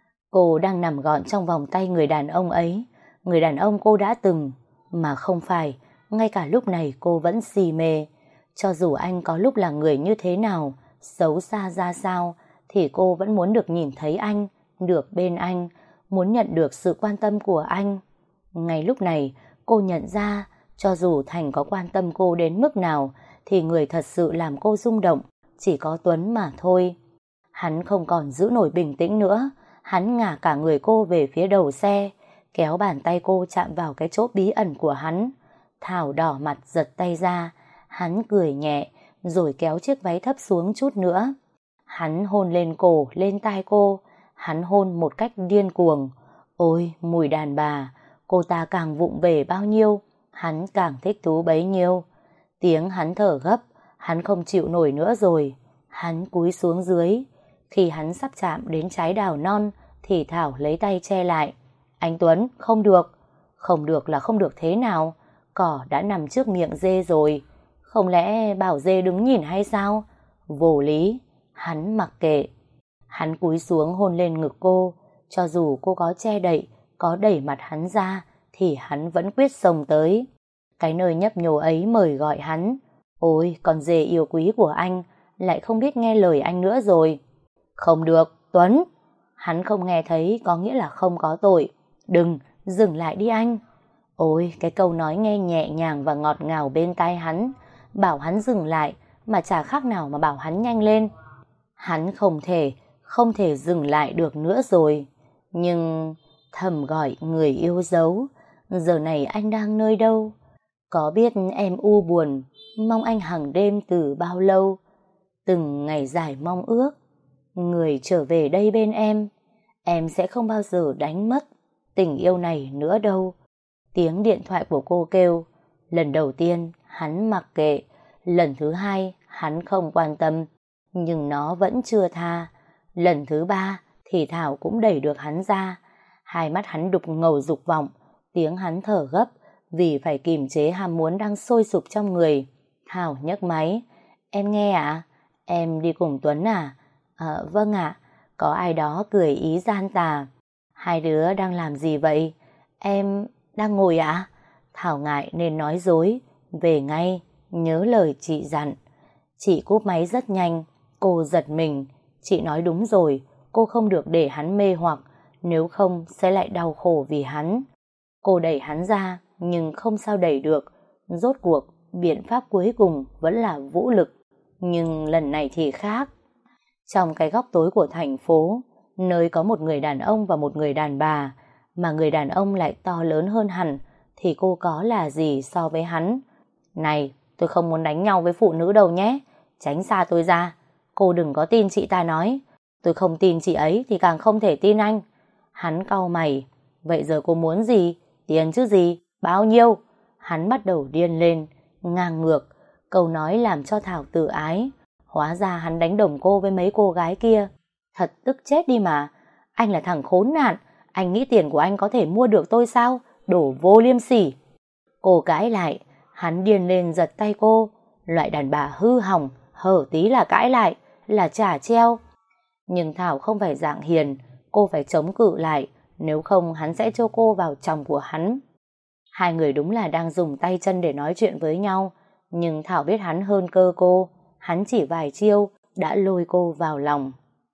Cô đang nằm gọn trong vòng tay người đàn ông ấy, người đàn ông cô đã từng, mà không phải, ngay cả lúc này cô vẫn si mê. Cho dù anh có lúc là người như thế nào, xấu xa ra sao, thì cô vẫn muốn được nhìn thấy anh, được bên anh, muốn nhận được sự quan tâm của anh. Ngay lúc này, cô nhận ra, cho dù Thành có quan tâm cô đến mức nào, thì người thật sự làm cô rung động chỉ có Tuấn mà thôi. Hắn không còn giữ nổi bình tĩnh nữa, hắn ngả cả người cô về phía đầu xe, kéo bàn tay cô chạm vào cái chỗ bí ẩn của hắn. Thảo đỏ mặt giật tay ra, hắn cười nhẹ, rồi kéo chiếc váy thấp xuống chút nữa. Hắn hôn lên cổ, lên tai cô, hắn hôn một cách điên cuồng. Ôi, mùi đàn bà, cô ta càng vụng về bao nhiêu, hắn càng thích thú bấy nhiêu. Tiếng hắn thở gấp, hắn không chịu nổi nữa rồi. Hắn cúi xuống dưới. Khi hắn sắp chạm đến trái đào non, thì Thảo lấy tay che lại. Anh Tuấn, không được. Không được là không được thế nào? Cỏ đã nằm trước miệng dê rồi. Không lẽ bảo dê đứng nhìn hay sao? Vô lý. Hắn mặc kệ. Hắn cúi xuống hôn lên ngực cô. Cho dù cô có che đậy, có đẩy mặt hắn ra, thì hắn vẫn quyết xông tới. Cái nơi nhấp nhô ấy mời gọi hắn. Ôi, con dê yêu quý của anh lại không biết nghe lời anh nữa rồi. Không được, Tuấn. Hắn không nghe thấy có nghĩa là không có tội. Đừng, dừng lại đi anh. Ôi, cái câu nói nghe nhẹ nhàng và ngọt ngào bên tai hắn, bảo hắn dừng lại mà chả khác nào mà bảo hắn nhanh lên. Hắn không thể, không thể dừng lại được nữa rồi. Nhưng thầm gọi người yêu dấu, giờ này anh đang nơi đâu? Có biết em u buồn, mong anh hàng đêm từ bao lâu? Từng ngày dài mong ước, người trở về đây bên em. Em sẽ không bao giờ đánh mất tình yêu này nữa đâu. Tiếng điện thoại của cô kêu. Lần đầu tiên hắn mặc kệ, lần thứ hai hắn không quan tâm, nhưng nó vẫn chưa tha. Lần thứ ba thì Thảo cũng đẩy được hắn ra. Hai mắt hắn đục ngầu dục vọng, tiếng hắn thở gấp vì phải kìm chế ham muốn đang sôi sục trong người. Thảo nhấc máy. Em nghe ạ? À? Em đi cùng Tuấn à? À vâng ạ. Có ai đó cười ý gian tà. Hai đứa đang làm gì vậy? Em đang ngồi ạ? À? Thảo ngại nên nói dối. Về ngay, nhớ lời chị dặn. Chị cúp máy rất nhanh. Cô giật mình. Chị nói đúng rồi, cô không được để hắn mê hoặc, nếu không sẽ lại đau khổ vì hắn. Cô đẩy hắn ra, nhưng không sao đẩy được. Rốt cuộc, biện pháp cuối cùng vẫn là vũ lực. Nhưng lần này thì khác. Trong cái góc tối của thành phố, nơi có một người đàn ông và một người đàn bà, mà người đàn ông lại to lớn hơn hẳn, thì cô có là gì so với hắn? Này, tôi không muốn đánh nhau với phụ nữ đâu nhé. Tránh xa tôi ra. Cô đừng có tin chị ta nói. Tôi không tin chị ấy thì càng không thể tin anh. Hắn cau mày. Vậy giờ cô muốn gì? Tiền chứ gì? Bao nhiêu? Hắn bắt đầu điên lên, ngang ngược. Câu nói làm cho Thảo tự ái. Hóa ra hắn đánh đồng cô với mấy cô gái kia. Thật tức chết đi mà. Anh là thằng khốn nạn. Anh nghĩ tiền của anh có thể mua được tôi sao? Đổ vô liêm sỉ. Cô cãi lại. Hắn điên lên giật tay cô. Loại đàn bà hư hỏng, hở tí là cãi lại, là trả treo. Nhưng Thảo không phải dạng hiền, cô phải chống cự lại, nếu không hắn sẽ cho cô vào chồng của hắn. Hai người đúng là đang dùng tay chân để nói chuyện với nhau, nhưng Thảo biết hắn hơn cơ cô, hắn chỉ vài chiêu đã lôi cô vào lòng.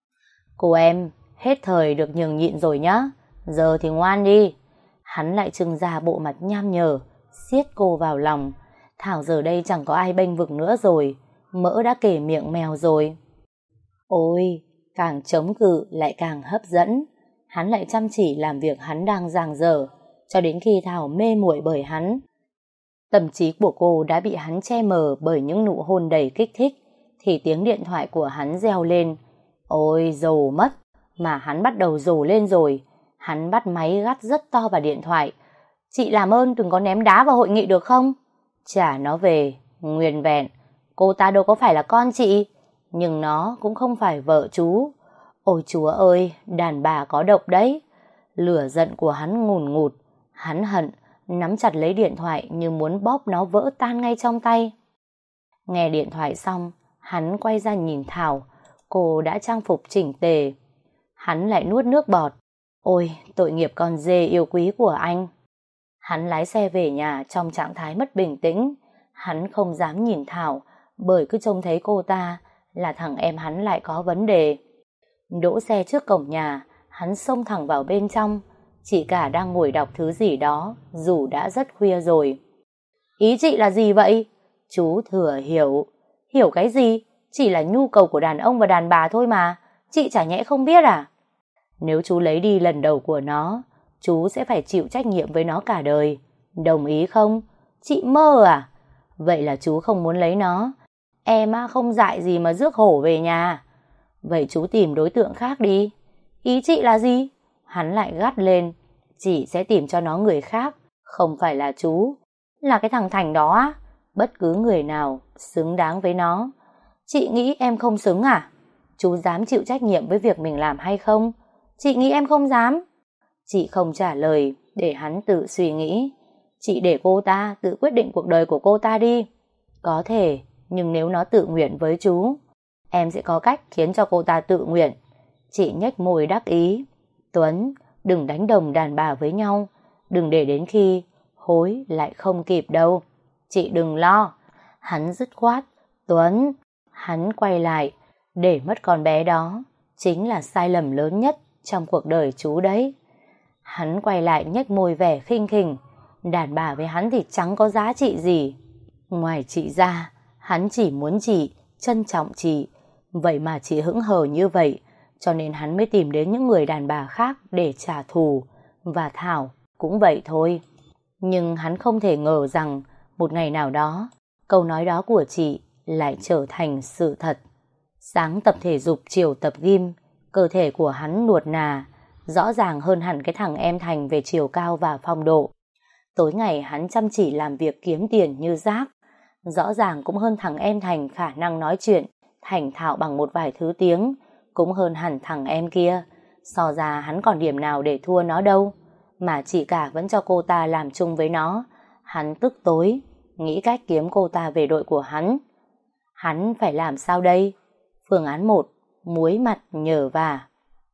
Cô em, hết thời được nhường nhịn rồi nhá, giờ thì ngoan đi. Hắn lại trưng ra bộ mặt nham nhở, siết cô vào lòng. Thảo giờ đây chẳng có ai bênh vực nữa rồi, mỡ đã kể miệng mèo rồi. Ôi, càng chống cự lại càng hấp dẫn. Hắn lại chăm chỉ làm việc hắn đang dang dở, cho đến khi Thảo mê muội bởi hắn. Tâm trí của cô đã bị hắn che mờ bởi những nụ hôn đầy kích thích, thì tiếng điện thoại của hắn reo lên. Ôi, dồ mất, mà hắn bắt đầu dồ lên rồi. Hắn bắt máy gắt rất to vào điện thoại. Chị làm ơn đừng có ném đá vào hội nghị được không? Trả nó về, nguyên vẹn. Cô ta đâu có phải là con chị, nhưng nó cũng không phải vợ chú. Ôi chúa ơi, đàn bà có độc đấy. Lửa giận của hắn ngùn ngụt. Hắn hận, nắm chặt lấy điện thoại như muốn bóp nó vỡ tan ngay trong tay. Nghe điện thoại xong, hắn quay ra nhìn Thảo. cô đã trang phục chỉnh tề. Hắn lại nuốt nước bọt. Ôi, tội nghiệp con dê yêu quý của anh. Hắn lái xe về nhà trong trạng thái mất bình tĩnh. Hắn không dám nhìn Thảo, bởi cứ trông thấy cô ta là thằng em hắn lại có vấn đề. Đỗ xe trước cổng nhà, hắn xông thẳng vào bên trong. Chị cả đang ngồi đọc thứ gì đó, dù đã rất khuya rồi. Ý chị là gì vậy? Chú thừa hiểu. Hiểu cái gì? Chỉ là nhu cầu của đàn ông và đàn bà thôi mà. Chị chả nhẽ không biết à? Nếu chú lấy đi lần đầu của nó, chú sẽ phải chịu trách nhiệm với nó cả đời. Đồng ý không? Chị mơ à? Vậy là chú không muốn lấy nó. Em á không dại gì mà rước hổ về nhà. Vậy chú tìm đối tượng khác đi. Ý chị là gì? Hắn lại gắt lên. Chị sẽ tìm cho nó người khác, không phải là chú. Là cái thằng Thành đó á. Bất cứ người nào xứng đáng với nó. Chị nghĩ em không xứng à? Chú dám chịu trách nhiệm với việc mình làm hay không? Chị nghĩ em không dám. Chị không trả lời, để hắn tự suy nghĩ. Chị để cô ta tự quyết định cuộc đời của cô ta đi. Có thể, nhưng nếu nó tự nguyện với chú, em sẽ có cách khiến cho cô ta tự nguyện. Chị nhếch môi đắc ý. Tuấn, đừng đánh đồng đàn bà với nhau. Đừng để đến khi hối lại không kịp đâu. Chị đừng lo. Hắn dứt khoát. Tuấn, hắn quay lại. Để mất con bé đó chính là sai lầm lớn nhất trong cuộc đời chú đấy. Hắn quay lại nhếch môi vẻ khinh khỉnh. Đàn bà với hắn thì chẳng có giá trị gì. Ngoài chị ra, hắn chỉ muốn chị, trân trọng chị. Vậy mà chị hững hờ như vậy, cho nên hắn mới tìm đến những người đàn bà khác để trả thù. Và Thảo cũng vậy thôi. Nhưng hắn không thể ngờ rằng một ngày nào đó, câu nói đó của chị lại trở thành sự thật. Sáng tập thể dục, chiều tập gym, cơ thể của hắn nuột nà, rõ ràng hơn hẳn cái thằng em Thành về chiều cao và phong độ. Tối ngày hắn chăm chỉ làm việc kiếm tiền như rác, rõ ràng cũng hơn thằng em Thành khả năng nói chuyện thành thạo bằng một vài thứ tiếng, cũng hơn hẳn thằng em kia. So ra hắn còn điểm nào để thua nó đâu, mà chị cả vẫn cho cô ta làm chung với nó. Hắn tức tối, nghĩ cách kiếm cô ta về đội của hắn. Hắn phải làm sao đây? Phương án một, muối mặt nhờ vả.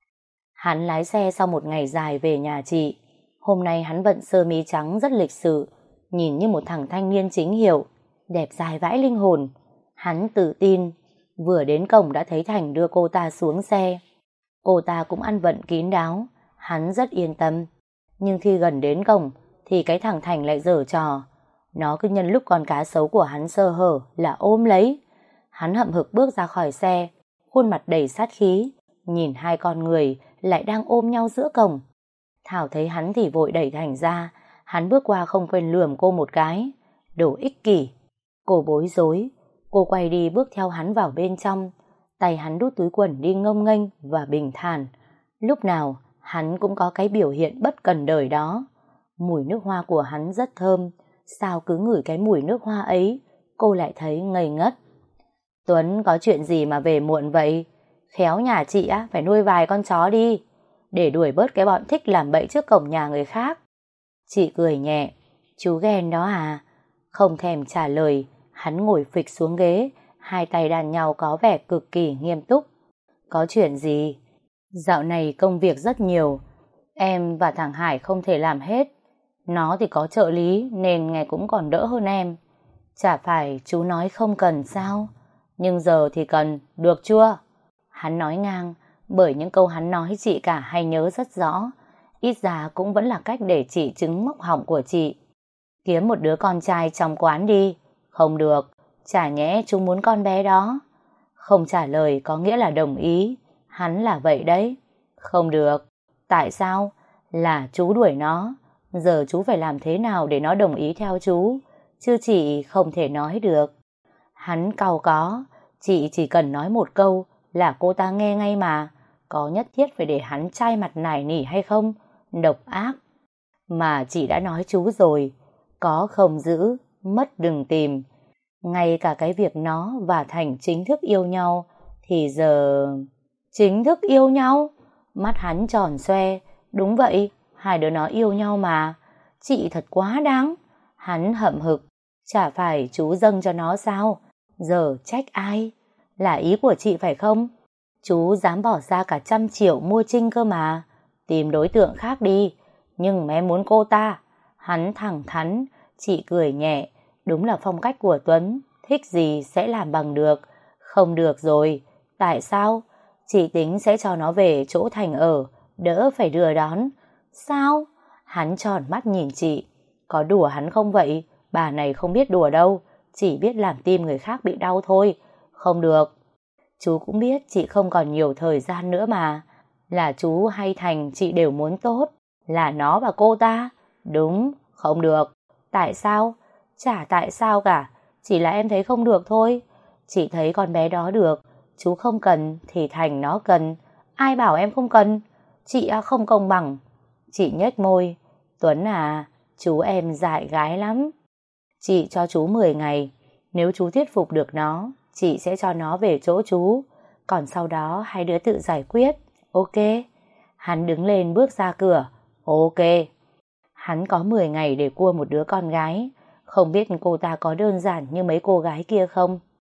Hắn lái xe sau một ngày dài về nhà chị. Hôm nay hắn vận sơ mi trắng rất lịch sự, nhìn như một thằng thanh niên chính hiệu, đẹp dài vãi linh hồn. Hắn tự tin. Vừa đến cổng đã thấy Thành đưa cô ta xuống xe. Cô ta cũng ăn vận kín đáo, hắn rất yên tâm. Nhưng khi gần đến cổng thì cái thằng Thành lại giở trò. Nó cứ nhân lúc con cá sấu của hắn sơ hở là ôm lấy. Hắn hậm hực bước ra khỏi xe, khuôn mặt đầy sát khí, nhìn hai con người lại đang ôm nhau giữa cổng. Thảo thấy hắn thì vội đẩy Thành ra. Hắn bước qua không quên lườm cô một cái. Đồ ích kỷ. Cô bối rối. Cô quay đi bước theo hắn vào bên trong. Tay hắn đút túi quần đi ngông nghênh và bình thản. Lúc nào hắn cũng có cái biểu hiện bất cần đời đó. Mùi nước hoa của hắn rất thơm. Sao cứ ngửi cái mùi nước hoa ấy, cô lại thấy ngây ngất. Tuấn có chuyện gì mà về muộn vậy? Khéo nhà chị á phải nuôi vài con chó đi, để đuổi bớt cái bọn thích làm bậy trước cổng nhà người khác. Chị cười nhẹ. Chú ghen đó à? Không thèm trả lời, hắn ngồi phịch xuống ghế, hai tay đàn nhau có vẻ cực kỳ nghiêm túc. Có chuyện gì? Dạo này công việc rất nhiều, em và thằng Hải không thể làm hết. Nó thì có trợ lý nên nghe cũng còn đỡ hơn em. Chả phải chú nói không cần sao? Nhưng giờ thì cần, được chưa? Hắn nói ngang, bởi những câu hắn nói chị cả hay nhớ rất rõ. Ít ra cũng vẫn là cách để chị trứng móc họng của chị. Kiếm một đứa con trai trong quán đi. Không được, chả nhẽ chú muốn con bé đó? Không trả lời có nghĩa là đồng ý. Hắn là vậy đấy. Không được. Tại sao? Là chú đuổi nó. Giờ chú phải làm thế nào để nó đồng ý theo chú? Chứ chị không thể nói được. Hắn cau có. Chị chỉ cần nói một câu là cô ta nghe ngay mà. Có nhất thiết phải để hắn chai mặt nài nỉ hay không? Độc ác. Mà chị đã nói chú rồi, có không giữ, mất đừng tìm. Ngay cả cái việc nó và Thành chính thức yêu nhau thì giờ... Chính thức yêu nhau? Mắt hắn tròn xoe. Đúng vậy, hai đứa nó yêu nhau mà. Chị thật quá đáng. Hắn hậm hực. Chả phải chú dâng cho nó sao? Giờ trách ai? Là ý của chị phải không? Chú dám bỏ ra cả trăm triệu mua Trinh cơ mà. Tìm đối tượng khác đi. Nhưng mà em muốn cô ta. Hắn thẳng thắn. Chị cười nhẹ. Đúng là phong cách của Tuấn. Thích gì sẽ làm bằng được. Không được rồi. Tại sao? Chị tính sẽ cho nó về chỗ Thành ở. Đỡ phải đưa đón. Sao? Hắn tròn mắt nhìn chị. Có đùa hắn không vậy? Bà này không biết đùa đâu. Chỉ biết làm tim người khác bị đau thôi. Không được. Chú cũng biết chị không còn nhiều thời gian nữa mà. Là chú hay Thành chị đều muốn tốt. Là nó và cô ta. Đúng, không được. Tại sao? Chả tại sao cả. Chỉ là em thấy không được thôi. Chị thấy con bé đó được. Chú không cần thì Thành nó cần. Ai bảo em không cần? Chị à, không công bằng. Chị nhếch môi. Tuấn à, chú em dại gái lắm. Chị cho chú mười ngày. Nếu chú thuyết phục được nó, chị sẽ cho nó về chỗ chú. Còn sau đó hai đứa tự giải quyết. Ok. Hắn đứng lên bước ra cửa. Ok. Hắn có mười ngày để cua một đứa con gái. Không biết cô ta có đơn giản như mấy cô gái kia không?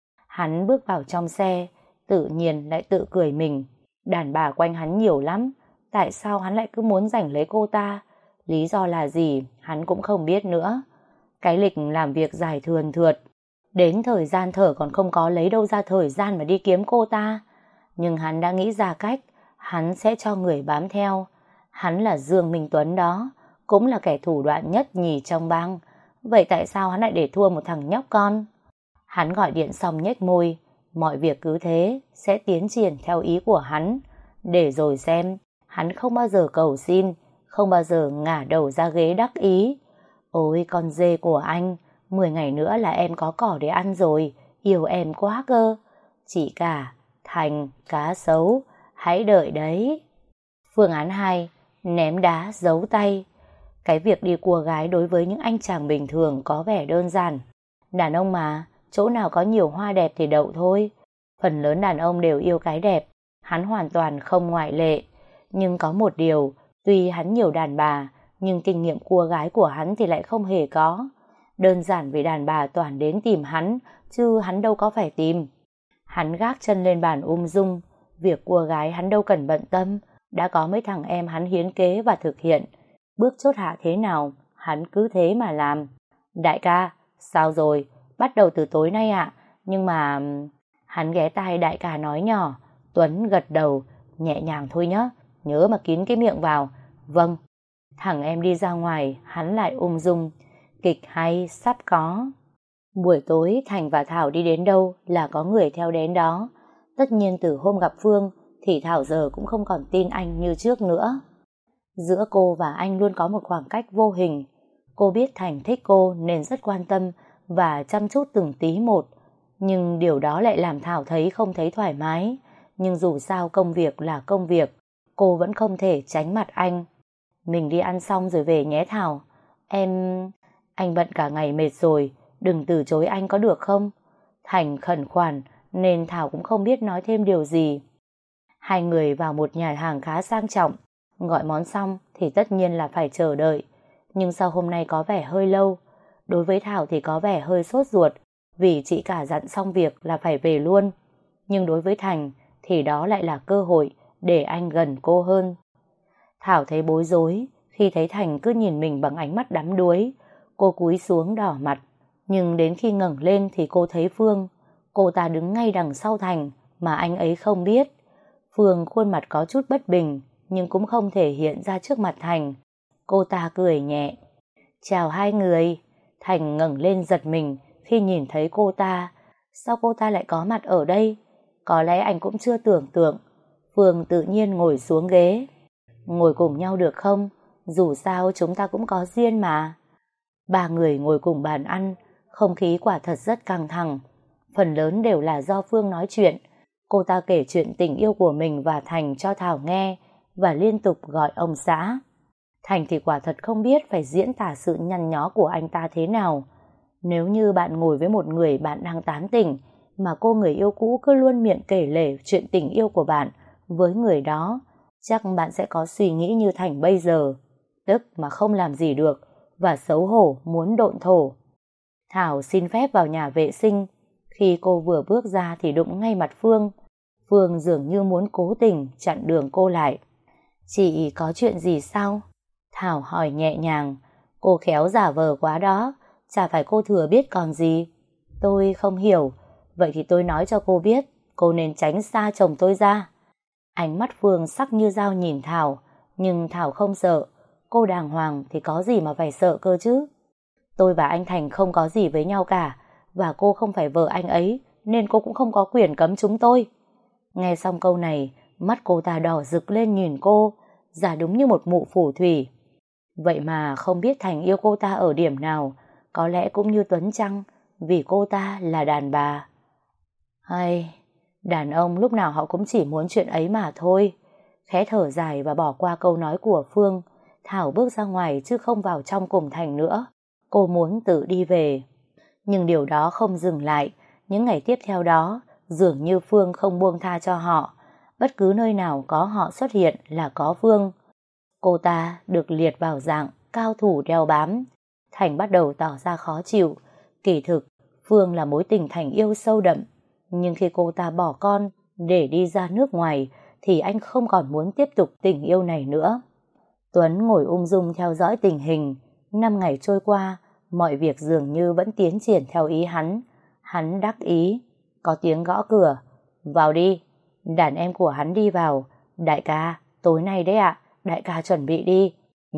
Hắn bước vào trong xe, tự nhiên lại tự cười mình. Đàn bà quanh hắn nhiều lắm. Tại sao hắn lại cứ muốn giành lấy cô ta? Lý do là gì hắn cũng không biết nữa. Cái lịch làm việc dài thườn thượt. Đến thời gian thở còn không có, lấy đâu ra thời gian mà đi kiếm cô ta. Nhưng hắn đã nghĩ ra cách. Hắn sẽ cho người bám theo. Hắn là Dương Minh Tuấn đó. Cũng là kẻ thủ đoạn nhất nhì trong bang. Vậy tại sao hắn lại để thua một thằng nhóc con? Hắn gọi điện xong nhếch môi. Mọi việc cứ thế sẽ tiến triển theo ý của hắn. Để rồi xem. Hắn không bao giờ cầu xin, không bao giờ ngả đầu ra ghế đắc ý. Ôi con dê của anh, mười ngày nữa là em có cỏ để ăn rồi. Yêu em quá cơ. Chị cả, Thành, cá sấu, hãy đợi đấy. Phương án hai, ném đá giấu tay. Cái việc đi cua gái đối với những anh chàng bình thường có vẻ đơn giản. Đàn ông mà, chỗ nào có nhiều hoa đẹp thì đậu thôi. Phần lớn đàn ông đều yêu cái đẹp. Hắn hoàn toàn không ngoại lệ. Nhưng có một điều, tuy hắn nhiều đàn bà, nhưng kinh nghiệm cua gái của hắn thì lại không hề có. Đơn giản vì đàn bà toàn đến tìm hắn, chứ hắn đâu có phải tìm. Hắn gác chân lên bàn ung dung. Việc cua gái hắn đâu cần bận tâm. Đã có mấy thằng em hắn hiến kế và thực hiện. Bước chốt hạ thế nào, hắn cứ thế mà làm. Đại ca, sao rồi? Bắt đầu từ tối nay ạ. Nhưng mà... Hắn ghé tai đại ca nói nhỏ. Tuấn gật đầu, nhẹ nhàng thôi nhé. Nhớ mà kín cái miệng vào. Vâng. Thằng em đi ra ngoài, hắn lại ung dung. Kịch hay sắp có. Buổi tối Thành và Thảo đi đến đâu là có người theo đến đó. Tất nhiên từ hôm gặp Phương thì Thảo giờ cũng không còn tin anh như trước nữa. Giữa cô và anh luôn có một khoảng cách vô hình. Cô biết Thành thích cô nên rất quan tâm và chăm chút từng tí một. Nhưng điều đó lại làm Thảo thấy không thấy thoải mái. Nhưng dù sao công việc là công việc, cô vẫn không thể tránh mặt anh. Mình đi ăn xong rồi về nhé Thảo. Em... Anh bận cả ngày mệt rồi, đừng từ chối anh có được không? Thành khẩn khoản nên Thảo cũng không biết nói thêm điều gì. Hai người vào một nhà hàng khá sang trọng. Gọi món xong thì tất nhiên là phải chờ đợi. Nhưng sao hôm nay có vẻ hơi lâu? Đối với Thảo thì có vẻ hơi sốt ruột vì chị cả dặn xong việc là phải về luôn. Nhưng đối với Thành thì đó lại là cơ hội để anh gần cô hơn. Thảo thấy bối rối khi thấy Thành cứ nhìn mình bằng ánh mắt đắm đuối. Cô cúi xuống đỏ mặt. Nhưng đến khi ngẩng lên thì cô thấy Phương. Cô ta đứng ngay đằng sau Thành mà anh ấy không biết. Phương khuôn mặt có chút bất bình nhưng cũng không thể hiện ra trước mặt Thành. Cô ta cười nhẹ. Chào hai người. Thành ngẩng lên giật mình khi nhìn thấy cô ta. Sao cô ta lại có mặt ở đây? Có lẽ anh cũng chưa tưởng tượng. Phương tự nhiên ngồi xuống ghế. Ngồi cùng nhau được không? Dù sao chúng ta cũng có duyên mà. Ba người ngồi cùng bàn ăn. Không khí quả thật rất căng thẳng. Phần lớn đều là do Phương nói chuyện. Cô ta kể chuyện tình yêu của mình và Thành cho Thảo nghe và liên tục gọi ông xã. Thành thì quả thật không biết phải diễn tả sự nhăn nhó của anh ta thế nào. Nếu như bạn ngồi với một người bạn đang tán tỉnh mà cô người yêu cũ cứ luôn miệng kể lể chuyện tình yêu của bạn với người đó, chắc bạn sẽ có suy nghĩ như Thành bây giờ, tức mà không làm gì được và xấu hổ muốn độn thổ. Thảo xin phép vào nhà vệ sinh. Khi cô vừa bước ra thì đụng ngay mặt Phương. Phương dường như muốn cố tình chặn đường cô lại. Chị có chuyện gì sao? Thảo hỏi nhẹ nhàng. Cô khéo giả vờ quá đó, chả phải cô thừa biết còn gì. Tôi không hiểu. Vậy thì tôi nói cho cô biết, cô nên tránh xa chồng tôi ra. Ánh mắt Phương sắc như dao nhìn Thảo, nhưng Thảo không sợ. Cô đàng hoàng thì có gì mà phải sợ cơ chứ. Tôi và anh Thành không có gì với nhau cả, và cô không phải vợ anh ấy, nên cô cũng không có quyền cấm chúng tôi. Nghe xong câu này, mắt cô ta đỏ rực lên nhìn cô, giả đúng như một mụ phù thủy. Vậy mà không biết Thành yêu cô ta ở điểm nào, có lẽ cũng như Tuấn chăng, vì cô ta là đàn bà. Hay, đàn ông lúc nào họ cũng chỉ muốn chuyện ấy mà thôi. Khẽ thở dài và bỏ qua câu nói của Phương, Thảo bước ra ngoài chứ không vào trong cùng Thành nữa. Cô muốn tự đi về. Nhưng điều đó không dừng lại. Những ngày tiếp theo đó, dường như Phương không buông tha cho họ. Bất cứ nơi nào có họ xuất hiện là có Phương. Cô ta được liệt vào dạng cao thủ đeo bám. Thành bắt đầu tỏ ra khó chịu. Kỳ thực, Phương là mối tình Thành yêu sâu đậm. Nhưng khi cô ta bỏ con để đi ra nước ngoài, thì anh không còn muốn tiếp tục tình yêu này nữa. Tuấn ngồi ung dung theo dõi tình hình. Năm ngày trôi qua, mọi việc dường như vẫn tiến triển theo ý hắn. Hắn đắc ý. Có tiếng gõ cửa. Vào đi. Đàn em của hắn đi vào. Đại ca, tối nay đấy ạ. Đại ca chuẩn bị đi. Ừ.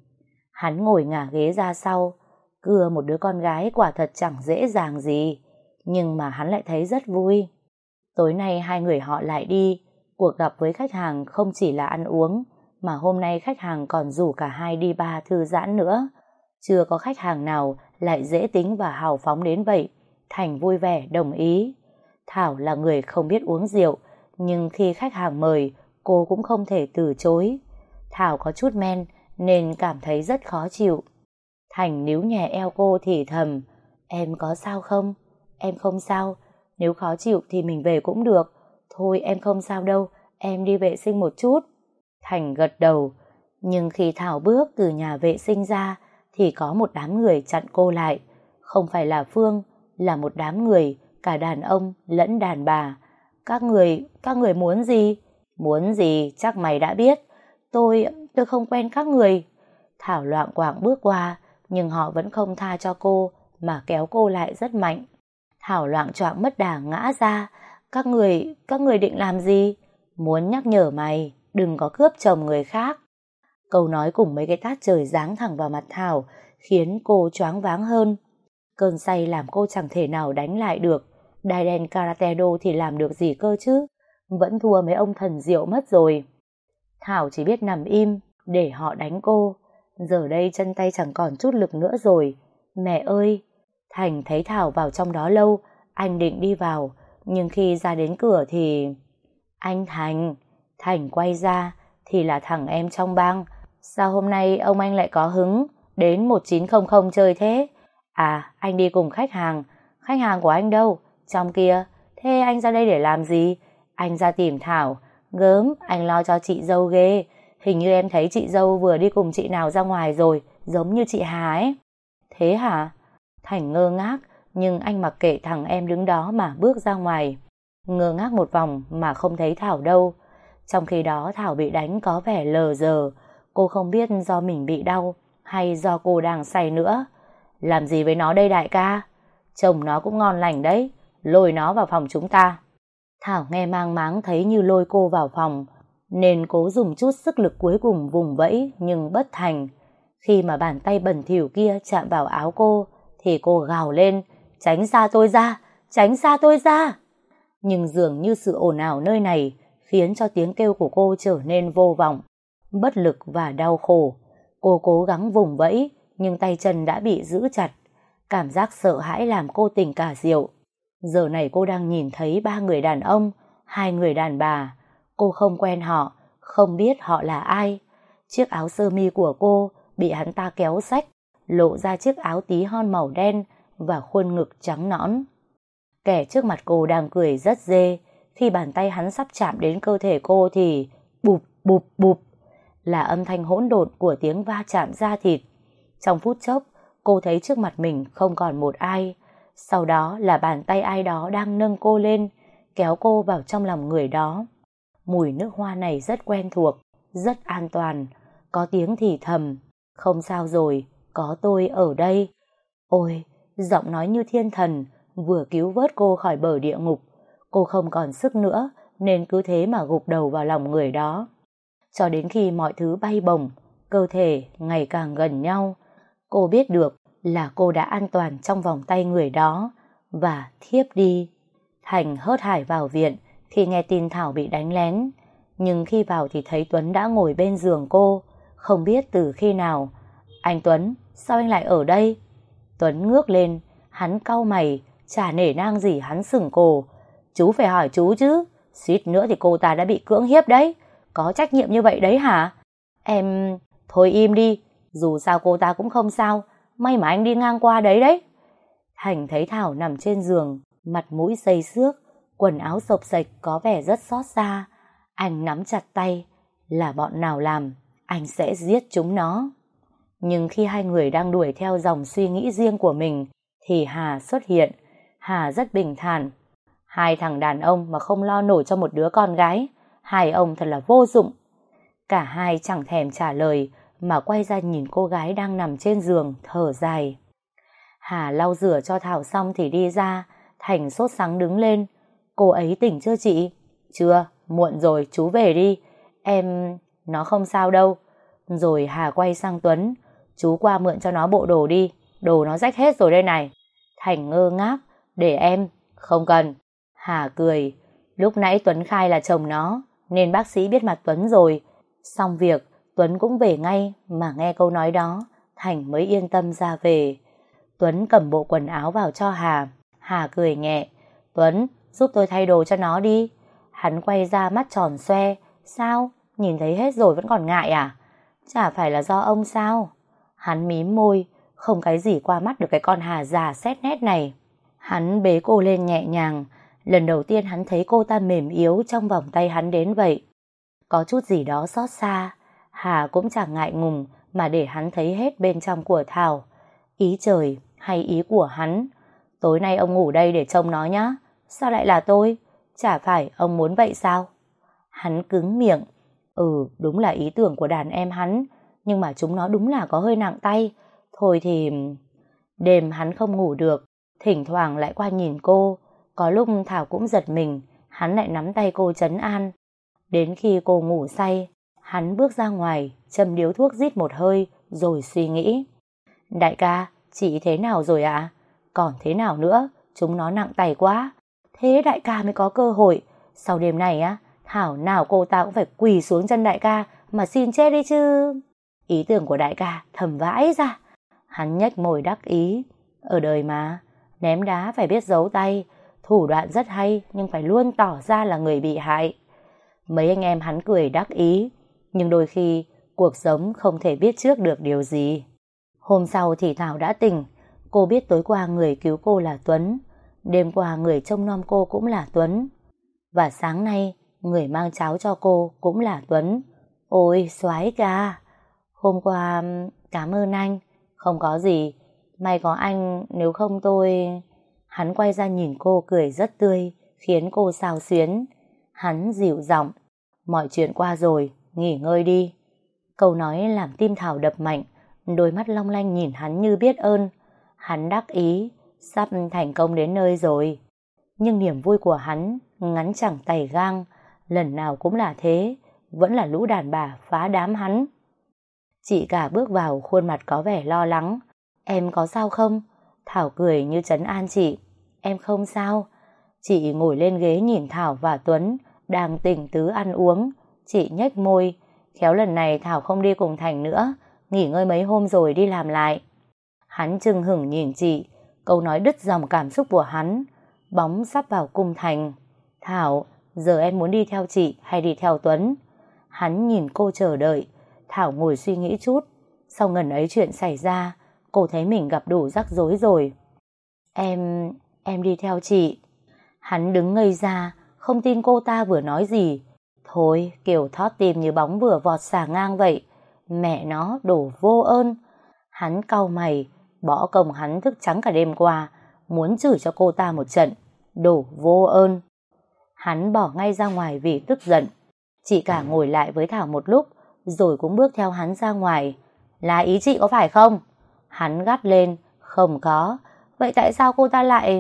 Hắn ngồi ngả ghế ra sau. Cưa một đứa con gái quả thật chẳng dễ dàng gì. Nhưng mà hắn lại thấy rất vui. Tối nay hai người họ lại đi. Cuộc gặp với khách hàng không chỉ là ăn uống, mà hôm nay khách hàng còn rủ cả hai đi bar thư giãn nữa. Chưa có khách hàng nào lại dễ tính và hào phóng đến vậy. Thành vui vẻ đồng ý. Thảo là người không biết uống rượu, nhưng khi khách hàng mời, cô cũng không thể từ chối. Thảo có chút men nên cảm thấy rất khó chịu. Thành níu nhẹ eo cô thì thầm. Em có sao không? Em không sao. Nếu khó chịu thì mình về cũng được. Thôi em không sao đâu, em đi vệ sinh một chút. Thành gật đầu. Nhưng khi Thảo bước từ nhà vệ sinh ra thì có một đám người chặn cô lại. Không phải là Phương, là một đám người, cả đàn ông lẫn đàn bà. Các người, các người muốn gì? Muốn gì chắc mày đã biết. Tôi, tôi không quen các người. Thảo loạng quạng bước qua, nhưng họ vẫn không tha cho cô mà kéo cô lại rất mạnh. Thảo loạng choạng mất đà ngã ra. Các người, các người định làm gì? Muốn nhắc nhở mày, đừng có cướp chồng người khác. Câu nói cùng mấy cái tát trời giáng thẳng vào mặt Thảo khiến cô choáng váng hơn. Cơn say làm cô chẳng thể nào đánh lại được. Đai đen karate do thì làm được gì cơ chứ? Vẫn thua mấy ông thần rượu mất rồi. Thảo chỉ biết nằm im để họ đánh cô. Giờ đây chân tay chẳng còn chút lực nữa rồi. Mẹ ơi! Thành thấy Thảo vào trong đó lâu, anh định đi vào, nhưng khi ra đến cửa thì... Anh Thành! Thành quay ra thì là thằng em trong bang. Sao hôm nay ông anh lại có hứng đến một chín không không chơi thế? À, anh đi cùng khách hàng. Khách hàng của anh đâu? Trong kia. Thế anh ra đây để làm gì? Anh ra tìm Thảo. Gớm, anh lo cho chị dâu ghê. Hình như em thấy chị dâu vừa đi cùng chị nào ra ngoài rồi, giống như chị Hà ấy. Thế hả? Thành ngơ ngác, nhưng anh mặc kệ thằng em đứng đó mà bước ra ngoài. Ngơ ngác một vòng mà không thấy Thảo đâu. Trong khi đó Thảo bị đánh có vẻ lờ dờ. Cô không biết do mình bị đau hay do cô đang say nữa. Làm gì với nó đây đại ca? Chồng nó cũng ngon lành đấy. Lôi nó vào phòng chúng ta. Thảo nghe mang máng thấy như lôi cô vào phòng, nên cố dùng chút sức lực cuối cùng vùng vẫy nhưng bất thành. Khi mà bàn tay bẩn thỉu kia chạm vào áo cô thì cô gào lên. Tránh xa tôi ra! Tránh xa tôi ra! Nhưng dường như sự ồn ào nơi này khiến cho tiếng kêu của cô trở nên vô vọng, bất lực và đau khổ. Cô cố gắng vùng vẫy nhưng tay chân đã bị giữ chặt. Cảm giác sợ hãi làm cô tỉnh cả rượu. Giờ này cô đang nhìn thấy ba người đàn ông, hai người đàn bà. Cô không quen họ, không biết họ là ai. Chiếc áo sơ mi của cô bị hắn ta kéo xách, lộ ra chiếc áo tí hon màu đen và khuôn ngực trắng nõn. Kẻ trước mặt cô đang cười rất dê. Khi bàn tay hắn sắp chạm đến cơ thể cô thì bụp bụp bụp là âm thanh hỗn độn của tiếng va chạm da thịt. Trong phút chốc, cô thấy trước mặt mình không còn một ai. Sau đó là bàn tay ai đó đang nâng cô lên, kéo cô vào trong lòng người đó. Mùi nước hoa này rất quen thuộc, rất an toàn, có tiếng thì thầm, không sao rồi, có tôi ở đây. Ôi, giọng nói như thiên thần, vừa cứu vớt cô khỏi bờ địa ngục. Cô không còn sức nữa, nên cứ thế mà gục đầu vào lòng người đó. Cho đến khi mọi thứ bay bổng, cơ thể ngày càng gần nhau, cô biết được là cô đã an toàn trong vòng tay người đó, và thiếp đi. Thành hớt hải vào viện khi nghe tin Thảo bị đánh lén, nhưng khi vào thì thấy Tuấn đã ngồi bên giường cô, không biết từ khi nào. Anh Tuấn, sao anh lại ở đây? Tuấn ngước lên, hắn cau mày, chả nể nang gì hắn sửng cổ. Chú phải hỏi chú chứ, suýt nữa thì cô ta đã bị cưỡng hiếp đấy, có trách nhiệm như vậy đấy hả? Em... Thôi im đi, dù sao cô ta cũng không sao, may mà anh đi ngang qua đấy đấy. Thành thấy Thảo nằm trên giường, mặt mũi xây xước, quần áo xộc xệch có vẻ rất xót xa. Anh nắm chặt tay, là bọn nào làm, anh sẽ giết chúng nó. Nhưng khi hai người đang đuổi theo dòng suy nghĩ riêng của mình, thì Hà xuất hiện. Hà rất bình thản. Hai thằng đàn ông mà không lo nổi cho một đứa con gái, hai ông thật là vô dụng. Cả hai chẳng thèm trả lời, mà quay ra nhìn cô gái đang nằm trên giường, thở dài. Hà lau rửa cho Thảo xong thì đi ra. Thành sốt sắng đứng lên. Cô ấy tỉnh chưa chị? Chưa, muộn rồi, chú về đi. Em... nó không sao đâu. Rồi Hà quay sang Tuấn. Chú qua mượn cho nó bộ đồ đi, đồ nó rách hết rồi đây này. Thành ngơ ngác. Để em. Không cần. Hà cười. Lúc nãy Tuấn khai là chồng nó, nên bác sĩ biết mặt Tuấn rồi. Xong việc, Tuấn cũng về ngay, mà nghe câu nói đó, Thành mới yên tâm ra về. Tuấn cầm bộ quần áo vào cho Hà. Hà cười nhẹ. Tuấn, giúp tôi thay đồ cho nó đi. Hắn quay ra mắt tròn xoe. Sao? Nhìn thấy hết rồi vẫn còn ngại à? Chả phải là do ông sao? Hắn mím môi, không cái gì qua mắt được cái con Hà già xét nét này. Hắn bế cô lên nhẹ nhàng. Lần đầu tiên hắn thấy cô ta mềm yếu trong vòng tay hắn đến vậy. Có chút gì đó xót xa. Hà cũng chẳng ngại ngùng mà để hắn thấy hết bên trong của Thảo. Ý trời hay ý của hắn? Tối nay ông ngủ đây để trông nó nhá. Sao lại là tôi? Chả phải ông muốn vậy sao? Hắn cứng miệng. Ừ, đúng là ý tưởng của đàn em hắn, nhưng mà chúng nó đúng là có hơi nặng tay. Thôi thì... Đêm hắn không ngủ được, thỉnh thoảng lại qua nhìn cô. Có lúc Thảo cũng giật mình, hắn lại nắm tay cô trấn an. Đến khi cô ngủ say, hắn bước ra ngoài, châm điếu thuốc rít một hơi, rồi suy nghĩ. Đại ca, chị thế nào rồi ạ? À? Còn thế nào nữa, chúng nó nặng tay quá. Thế đại ca mới có cơ hội. Sau đêm này á, thảo nào cô ta cũng phải quỳ xuống chân đại ca mà xin chết đi chứ. Ý tưởng của đại ca thầm vãi ra. Hắn nhếch môi đắc ý. Ở đời mà, ném đá phải biết giấu tay. Thủ đoạn rất hay, nhưng phải luôn tỏ ra là người bị hại. Mấy anh em hắn cười đắc ý. Nhưng đôi khi cuộc sống không thể biết trước được điều gì. Hôm sau thì Thảo đã tỉnh. Cô biết tối qua người cứu cô là Tuấn. Đêm qua người trông nom cô cũng là Tuấn. Và sáng nay người mang cháo cho cô cũng là Tuấn. Ôi soái ca. Hôm qua cảm ơn anh. Không có gì. May có anh, nếu không tôi... Hắn quay ra nhìn cô cười rất tươi, khiến cô xao xuyến. Hắn dịu giọng. Mọi chuyện qua rồi, nghỉ ngơi đi. Câu nói làm tim Thảo đập mạnh. Đôi mắt long lanh nhìn hắn như biết ơn. Hắn đắc ý, sắp thành công đến nơi rồi. Nhưng niềm vui của hắn ngắn chẳng tày gang. Lần nào cũng là thế, vẫn là lũ đàn bà phá đám hắn. Chị cả bước vào, khuôn mặt có vẻ lo lắng. Em có sao không? Thảo cười như trấn an chị. Em không sao. Chị ngồi lên ghế nhìn Thảo và Tuấn đang tỉnh tứ ăn uống. Chị nhếch môi. Khéo lần này Thảo không đi cùng Thành nữa, nghỉ ngơi mấy hôm rồi đi làm lại. Hắn chừng hửng nhìn chị. Câu nói đứt dòng cảm xúc của hắn. Bóng sắp vào cung Thành. Thảo, giờ em muốn đi theo chị hay đi theo Tuấn? Hắn nhìn cô chờ đợi. Thảo ngồi suy nghĩ chút. Sau ngần ấy chuyện xảy ra, cô thấy mình gặp đủ rắc rối rồi. Em... em đi theo chị. Hắn đứng ngây ra, không tin cô ta vừa nói gì. Thôi, kiểu thót tim như bóng vừa vọt xả ngang vậy. Mẹ nó, đổ vô ơn. Hắn cau mày, bỏ công hắn thức trắng cả đêm qua, muốn chửi cho cô ta một trận. Đổ vô ơn. Hắn bỏ ngay ra ngoài vì tức giận. Chị cả ngồi lại với Thảo một lúc, rồi cũng bước theo hắn ra ngoài. Là ý chị có phải không? Hắn gắt lên. Không có. Vậy tại sao cô ta lại...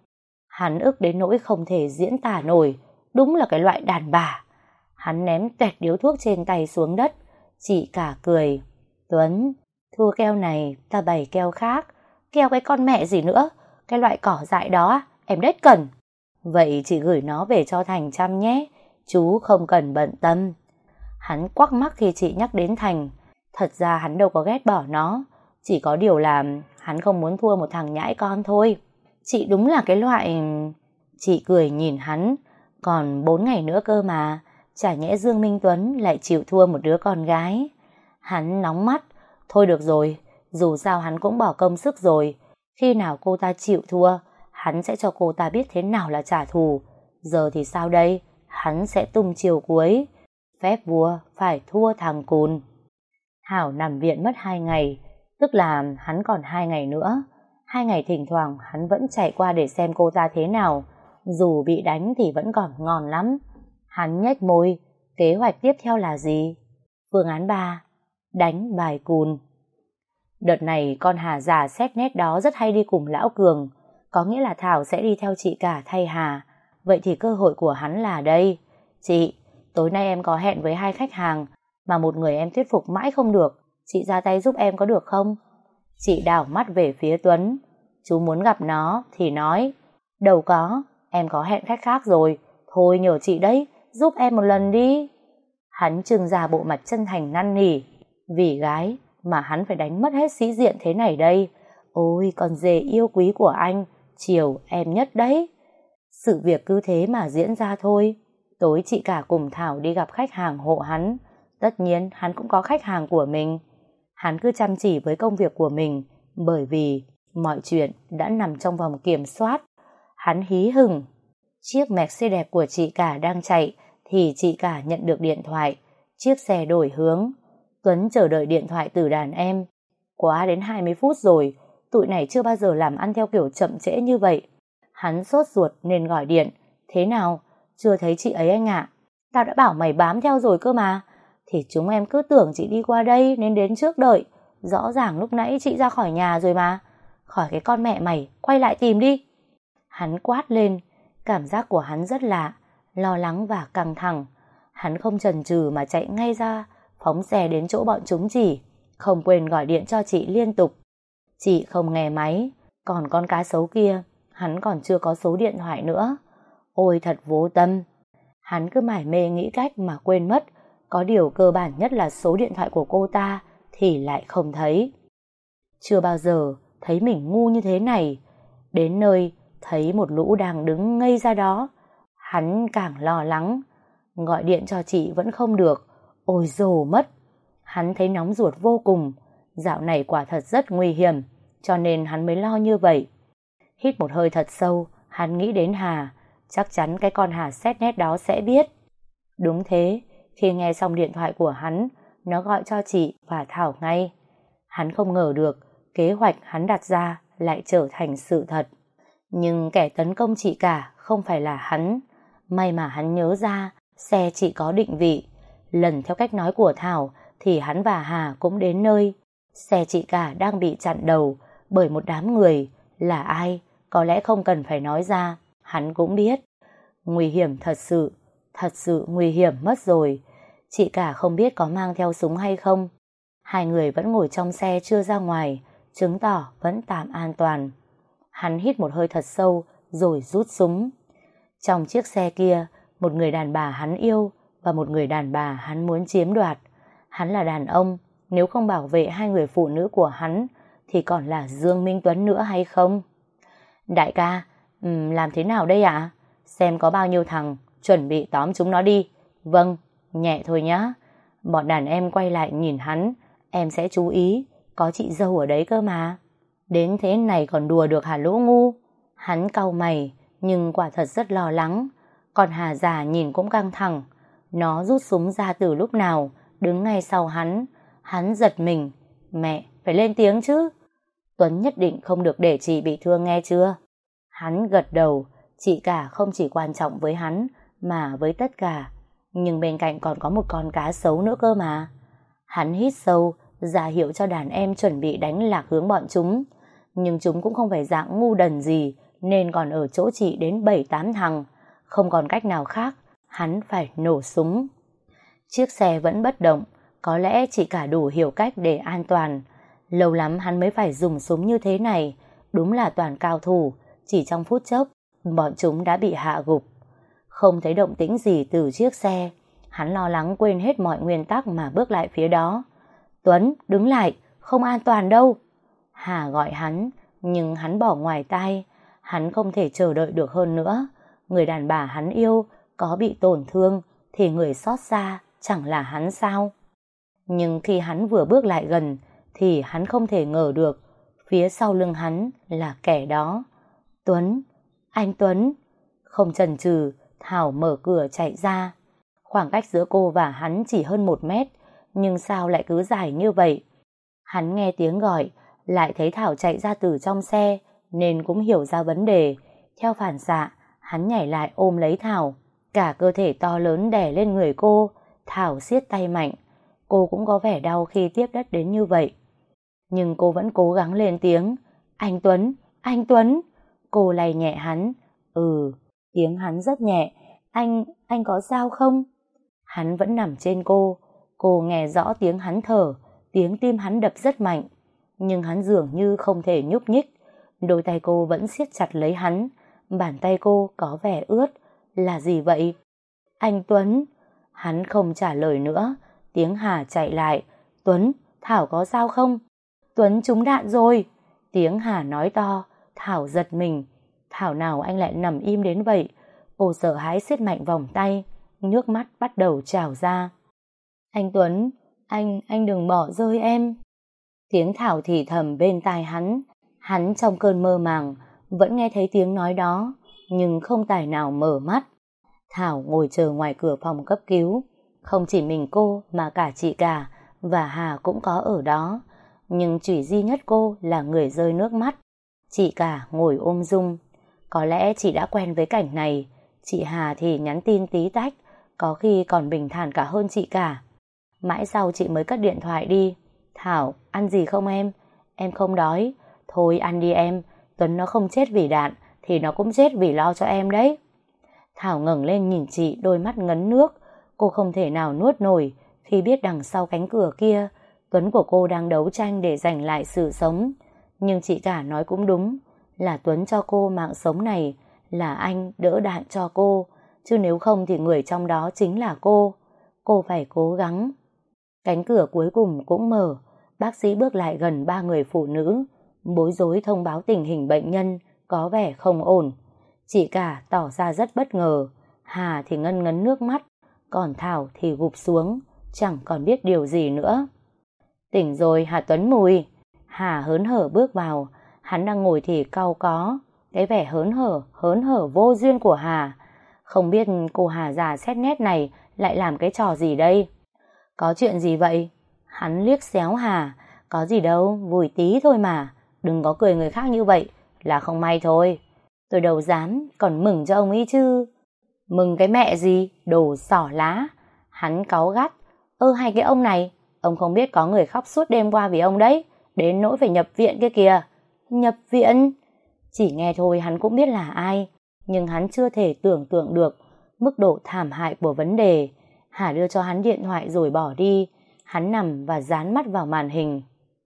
Hắn ức đến nỗi không thể diễn tả nổi. Đúng là cái loại đàn bà. Hắn ném toẹt điếu thuốc trên tay xuống đất. Chị cả cười. Tuấn, thua keo này ta bày keo khác. Keo cái con mẹ gì nữa. Cái loại cỏ dại đó em đếch cần. Vậy chị gửi nó về cho Thành chăm nhé. Chú không cần bận tâm. Hắn quắc mắt khi chị nhắc đến Thành. Thật ra hắn đâu có ghét bỏ nó. Chỉ có điều là hắn không muốn thua một thằng nhãi con thôi. Chị đúng là cái loại... Chị cười nhìn hắn. Còn bốn ngày nữa cơ mà. Chả nhẽ Dương Minh Tuấn lại chịu thua một đứa con gái. Hắn nóng mắt. Thôi được rồi. Dù sao hắn cũng bỏ công sức rồi. Khi nào cô ta chịu thua, hắn sẽ cho cô ta biết thế nào là trả thù. Giờ thì sao đây? Hắn sẽ tung chiều cuối. Phép vua phải thua thằng cùn. Hảo nằm viện mất hai ngày. Tức là hắn còn hai ngày nữa. Hai ngày thỉnh thoảng hắn vẫn chạy qua để xem cô ta thế nào. Dù bị đánh thì vẫn còn ngon lắm. Hắn nhếch môi. Kế hoạch tiếp theo là gì? Phương án ba. Đánh bài cùn. Đợt này con Hà già xét nét đó rất hay đi cùng Lão Cường. Có nghĩa là Thảo sẽ đi theo chị cả thay Hà. Vậy thì cơ hội của hắn là đây. Chị, tối nay em có hẹn với hai khách hàng, mà một người em thuyết phục mãi không được. Chị ra tay giúp em có được không? Chị đảo mắt về phía Tuấn. Chú muốn gặp nó thì nói. Đâu có, em có hẹn khách khác rồi. Thôi nhờ chị đấy, giúp em một lần đi. Hắn trưng ra bộ mặt chân thành năn nỉ. Vì gái mà hắn phải đánh mất hết sĩ diện thế này đây. Ôi con dê yêu quý của anh, chiều em nhất đấy. Sự việc cứ thế mà diễn ra thôi. Tối chị cả cùng Thảo đi gặp khách hàng hộ hắn. Tất nhiên hắn cũng có khách hàng của mình. Hắn cứ chăm chỉ với công việc của mình, bởi vì mọi chuyện đã nằm trong vòng kiểm soát. Hắn hí hửng. Chiếc Mercedes đẹp của chị cả đang chạy thì chị cả nhận được điện thoại. Chiếc xe đổi hướng. Tuấn chờ đợi điện thoại từ đàn em. Quá đến hai mươi phút rồi. Tụi này chưa bao giờ làm ăn theo kiểu chậm trễ như vậy. Hắn sốt ruột nên gọi điện. Thế nào? Chưa thấy chị ấy anh ạ. Tao đã bảo mày bám theo rồi cơ mà. Thì chúng em cứ tưởng chị đi qua đây nên đến trước đợi. Rõ ràng lúc nãy chị ra khỏi nhà rồi mà. Khỏi cái con mẹ mày, quay lại tìm đi. Hắn quát lên. Cảm giác của hắn rất lạ, lo lắng và căng thẳng. Hắn không chần chừ mà chạy ngay ra, phóng xe đến chỗ bọn chúng chỉ. Không quên gọi điện cho chị liên tục. Chị không nghe máy. Còn con cá sấu kia, hắn còn chưa có số điện thoại nữa. Ôi thật vô tâm. Hắn cứ mải mê nghĩ cách mà quên mất. Có điều cơ bản nhất là số điện thoại của cô ta thì lại không thấy. Chưa bao giờ thấy mình ngu như thế này. Đến nơi thấy một lũ đang đứng ngây ra đó. Hắn càng lo lắng. Gọi điện cho chị vẫn không được. Ôi dồ mất. Hắn thấy nóng ruột vô cùng. Dạo này quả thật rất nguy hiểm, cho nên hắn mới lo như vậy. Hít một hơi thật sâu, hắn nghĩ đến Hà. Chắc chắn cái con Hà xét nét đó sẽ biết. Đúng thế, khi nghe xong điện thoại của hắn, nó gọi cho chị và Thảo ngay. Hắn không ngờ được kế hoạch hắn đặt ra lại trở thành sự thật. Nhưng kẻ tấn công chị cả không phải là hắn. May mà hắn nhớ ra xe chị có định vị. Lần theo cách nói của Thảo thì hắn và Hà cũng đến nơi. Xe chị cả đang bị chặn đầu bởi một đám người. Là ai? Có lẽ không cần phải nói ra. Hắn cũng biết. Nguy hiểm thật sự. Thật sự nguy hiểm mất rồi. Chị cả không biết có mang theo súng hay không. Hai người vẫn ngồi trong xe chưa ra ngoài, chứng tỏ vẫn tạm an toàn. Hắn hít một hơi thật sâu rồi rút súng. Trong chiếc xe kia, một người đàn bà hắn yêu và một người đàn bà hắn muốn chiếm đoạt. Hắn là đàn ông, nếu không bảo vệ hai người phụ nữ của hắn thì còn là Dương Minh Tuấn nữa hay không? Đại ca, um, làm thế nào đây ạ? Xem có bao nhiêu thằng, chuẩn bị tóm chúng nó đi. Vâng, nhẹ thôi nhá. Bọn đàn em quay lại nhìn hắn. Em sẽ chú ý, có chị dâu ở đấy cơ mà. Đến thế này còn đùa được hả lũ ngu? Hắn cau mày, nhưng quả thật rất lo lắng. Còn Hà già nhìn cũng căng thẳng. Nó rút súng ra từ lúc nào, đứng ngay sau hắn. Hắn giật mình. Mẹ, phải lên tiếng chứ. Tuấn nhất định không được để chị bị thương nghe chưa? Hắn gật đầu. Chị cả không chỉ quan trọng với hắn, mà với tất cả, nhưng bên cạnh còn có một con cá sấu nữa cơ mà. Hắn hít sâu, ra hiệu cho đàn em chuẩn bị đánh lạc hướng bọn chúng. Nhưng chúng cũng không phải dạng ngu đần gì, nên còn ở chỗ chị đến bảy tám thằng. Không còn cách nào khác, hắn phải nổ súng. Chiếc xe vẫn bất động, có lẽ chị cả đủ hiểu cách để an toàn. Lâu lắm hắn mới phải dùng súng như thế này, đúng là toàn cao thủ, chỉ trong phút chốc, bọn chúng đã bị hạ gục. Không thấy động tĩnh gì từ chiếc xe, hắn lo lắng quên hết mọi nguyên tắc mà bước lại phía đó. Tuấn, đứng lại, không an toàn đâu. Hà gọi hắn, nhưng hắn bỏ ngoài tai, hắn không thể chờ đợi được hơn nữa. Người đàn bà hắn yêu, có bị tổn thương, thì người xót xa chẳng là hắn sao? Nhưng khi hắn vừa bước lại gần, thì hắn không thể ngờ được, phía sau lưng hắn là kẻ đó. Tuấn, anh Tuấn. Không chần chừ, Thảo mở cửa chạy ra. Khoảng cách giữa cô và hắn chỉ hơn một mét, nhưng sao lại cứ dài như vậy? Hắn nghe tiếng gọi, lại thấy Thảo chạy ra từ trong xe, nên cũng hiểu ra vấn đề. Theo phản xạ, hắn nhảy lại ôm lấy Thảo. Cả cơ thể to lớn đè lên người cô, Thảo siết tay mạnh. Cô cũng có vẻ đau khi tiếp đất đến như vậy. Nhưng cô vẫn cố gắng lên tiếng. Anh Tuấn, anh Tuấn. Cô lay nhẹ hắn. Ừ, tiếng hắn rất nhẹ. Anh, anh có sao không? Hắn vẫn nằm trên cô. Cô nghe rõ tiếng hắn thở, tiếng tim hắn đập rất mạnh. Nhưng hắn dường như không thể nhúc nhích. Đôi tay cô vẫn siết chặt lấy hắn. Bàn tay cô có vẻ ướt. Là gì vậy? Anh Tuấn. Hắn không trả lời nữa. Tiếng Hà chạy lại. Tuấn, Thảo có sao không? Tuấn trúng đạn rồi. Tiếng Hà nói to. Thảo giật mình. Thảo nào anh lại nằm im đến vậy? Cô sợ hãi siết mạnh vòng tay. Nước mắt bắt đầu trào ra. Anh Tuấn, anh, anh đừng bỏ rơi em. Tiếng Thảo thì thầm bên tai hắn. Hắn trong cơn mơ màng vẫn nghe thấy tiếng nói đó, nhưng không tài nào mở mắt. Thảo ngồi chờ ngoài cửa phòng cấp cứu. Không chỉ mình cô mà cả chị cả và Hà cũng có ở đó. Nhưng chỉ duy nhất cô là người rơi nước mắt. Chị cả ngồi ôm Dung. Có lẽ chị đã quen với cảnh này. Chị Hà thì nhắn tin tí tách, có khi còn bình thản cả hơn chị cả. Mãi sau chị mới cất điện thoại đi. Thảo, ăn gì không em? Em không đói. Thôi ăn đi em. Tuấn nó không chết vì đạn thì nó cũng chết vì lo cho em đấy. Thảo ngẩng lên nhìn chị, đôi mắt ngấn nước. Cô không thể nào nuốt nổi khi biết đằng sau cánh cửa kia Tuấn của cô đang đấu tranh để giành lại sự sống. Nhưng chị cả nói cũng đúng, là Tuấn cho cô mạng sống này, là anh đỡ đạn cho cô, chứ nếu không thì người trong đó chính là cô. Cô phải cố gắng. Cánh cửa cuối cùng cũng mở. Bác sĩ bước lại gần ba người phụ nữ, bối rối thông báo tình hình bệnh nhân có vẻ không ổn. Chị cả tỏ ra rất bất ngờ. Hà thì ngân ngấn nước mắt, còn Thảo thì gục xuống, chẳng còn biết điều gì nữa. Tỉnh rồi hả Tuấn Mùi? Hà hớn hở bước vào. Hắn đang ngồi thì cau có. Cái vẻ hớn hở, hớn hở vô duyên của Hà. Không biết cô Hà già xét nét này lại làm cái trò gì đây? Có chuyện gì vậy? Hắn liếc xéo Hà. Có gì đâu, vui tí thôi mà. Đừng có cười người khác như vậy, là không may thôi. Tôi đâu dám, còn mừng cho ông ấy chứ. Mừng cái mẹ gì, đồ xỏ lá. Hắn cáu gắt. Ơ hay cái ông này, ông không biết có người khóc suốt đêm qua vì ông đấy, đến nỗi phải nhập viện kia kìa. Nhập viện? Chỉ nghe thôi hắn cũng biết là ai, nhưng hắn chưa thể tưởng tượng được mức độ thảm hại của vấn đề. Hà đưa cho hắn điện thoại rồi bỏ đi. Hắn nằm và dán mắt vào màn hình.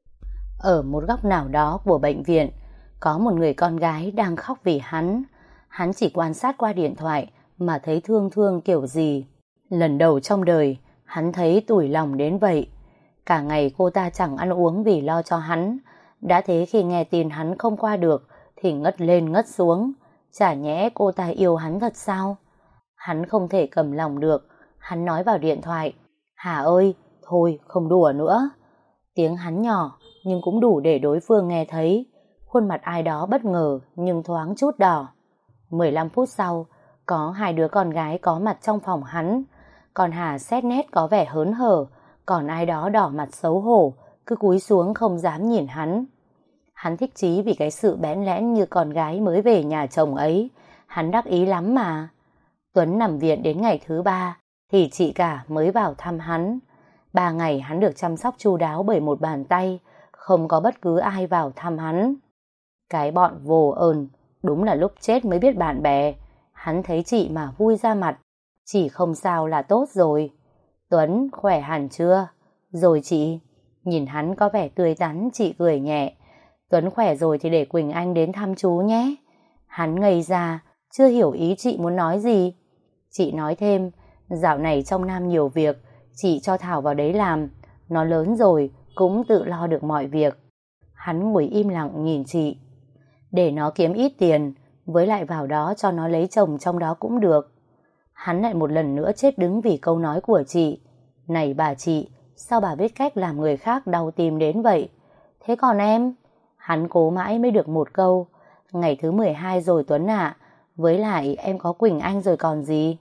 Ở một góc nào đó của bệnh viện, có một người con gái đang khóc vì hắn. Hắn chỉ quan sát qua điện thoại mà thấy thương thương kiểu gì. Lần đầu trong đời, hắn thấy tủi lòng đến vậy. Cả ngày cô ta chẳng ăn uống vì lo cho hắn. Đã thế khi nghe tin hắn không qua được thì ngất lên ngất xuống. Chả nhẽ cô ta yêu hắn thật sao? Hắn không thể cầm lòng được. Hắn nói vào điện thoại. Hà ơi, thôi không đùa nữa. Tiếng hắn nhỏ nhưng cũng đủ để đối phương nghe thấy. Khuôn mặt ai đó bất ngờ nhưng thoáng chút đỏ. mười lăm phút sau, có hai đứa con gái có mặt trong phòng hắn. Còn Hà xét nét có vẻ hớn hở, còn ai đó đỏ mặt xấu hổ, cứ cúi xuống không dám nhìn hắn. Hắn thích chí vì cái sự bẽn lẽn như con gái mới về nhà chồng ấy. Hắn đắc ý lắm mà. Tuấn nằm viện đến ngày thứ ba thì chị cả mới vào thăm hắn. Ba ngày hắn được chăm sóc chu đáo bởi một bàn tay, không có bất cứ ai vào thăm hắn. Cái bọn vô ơn, đúng là lúc chết mới biết bạn bè. Hắn thấy chị mà vui ra mặt, chỉ không sao là tốt rồi. Tuấn khỏe hẳn chưa? Rồi chị. Nhìn hắn có vẻ tươi tắn, chị cười nhẹ. Tuấn khỏe rồi thì để Quỳnh Anh đến thăm chú nhé. Hắn ngây ra, chưa hiểu ý chị muốn nói gì. Chị nói thêm, dạo này trong Nam nhiều việc, chị cho Thảo vào đấy làm. Nó lớn rồi, cũng tự lo được mọi việc. Hắn ngồi im lặng nhìn chị. Để nó kiếm ít tiền, với lại vào đó cho nó lấy chồng trong đó cũng được. Hắn lại một lần nữa chết đứng vì câu nói của chị. Này bà chị, sao bà biết cách làm người khác đau tim đến vậy? Thế còn em? Hắn cố mãi mới được một câu. Ngày thứ mười hai rồi Tuấn ạ, với lại em có Quỳnh Anh rồi còn gì?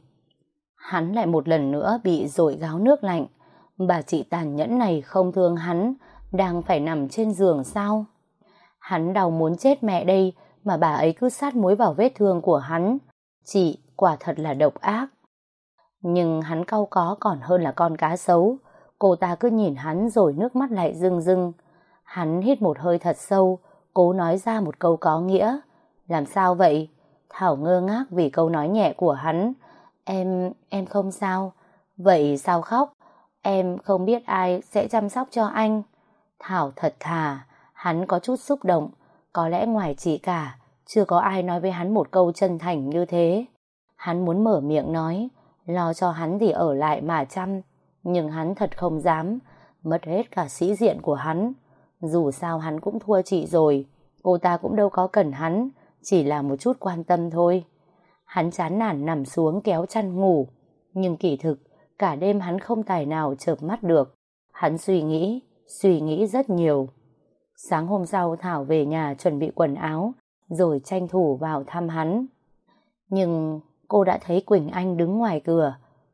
Hắn lại một lần nữa bị dội gáo nước lạnh. Bà chị tàn nhẫn này không thương hắn, đang phải nằm trên giường sao? Hắn đau muốn chết mẹ đây, mà bà ấy cứ sát muối vào vết thương của hắn. Chị quả thật là độc ác. Nhưng hắn cau có còn hơn là con cá sấu. Cô ta cứ nhìn hắn rồi nước mắt lại rưng rưng. Hắn hít một hơi thật sâu, cố nói ra một câu có nghĩa. Làm sao vậy? Thảo ngơ ngác vì câu nói nhẹ của hắn. Em, em không sao. Vậy sao khóc? Em không biết ai sẽ chăm sóc cho anh. Thảo thật thà, hắn có chút xúc động. Có lẽ ngoài chị cả, chưa có ai nói với hắn một câu chân thành như thế. Hắn muốn mở miệng nói, lo cho hắn thì ở lại mà chăm. Nhưng hắn thật không dám, mất hết cả sĩ diện của hắn. Dù sao hắn cũng thua chị rồi, cô ta cũng đâu có cần hắn, chỉ là một chút quan tâm thôi. Hắn chán nản nằm xuống kéo chăn ngủ, nhưng kỳ thực cả đêm hắn không tài nào chợp mắt được. Hắn suy nghĩ, suy nghĩ rất nhiều. Sáng hôm sau Thảo về nhà chuẩn bị quần áo, rồi tranh thủ vào thăm hắn. Nhưng cô đã thấy Quỳnh Anh đứng ngoài cửa.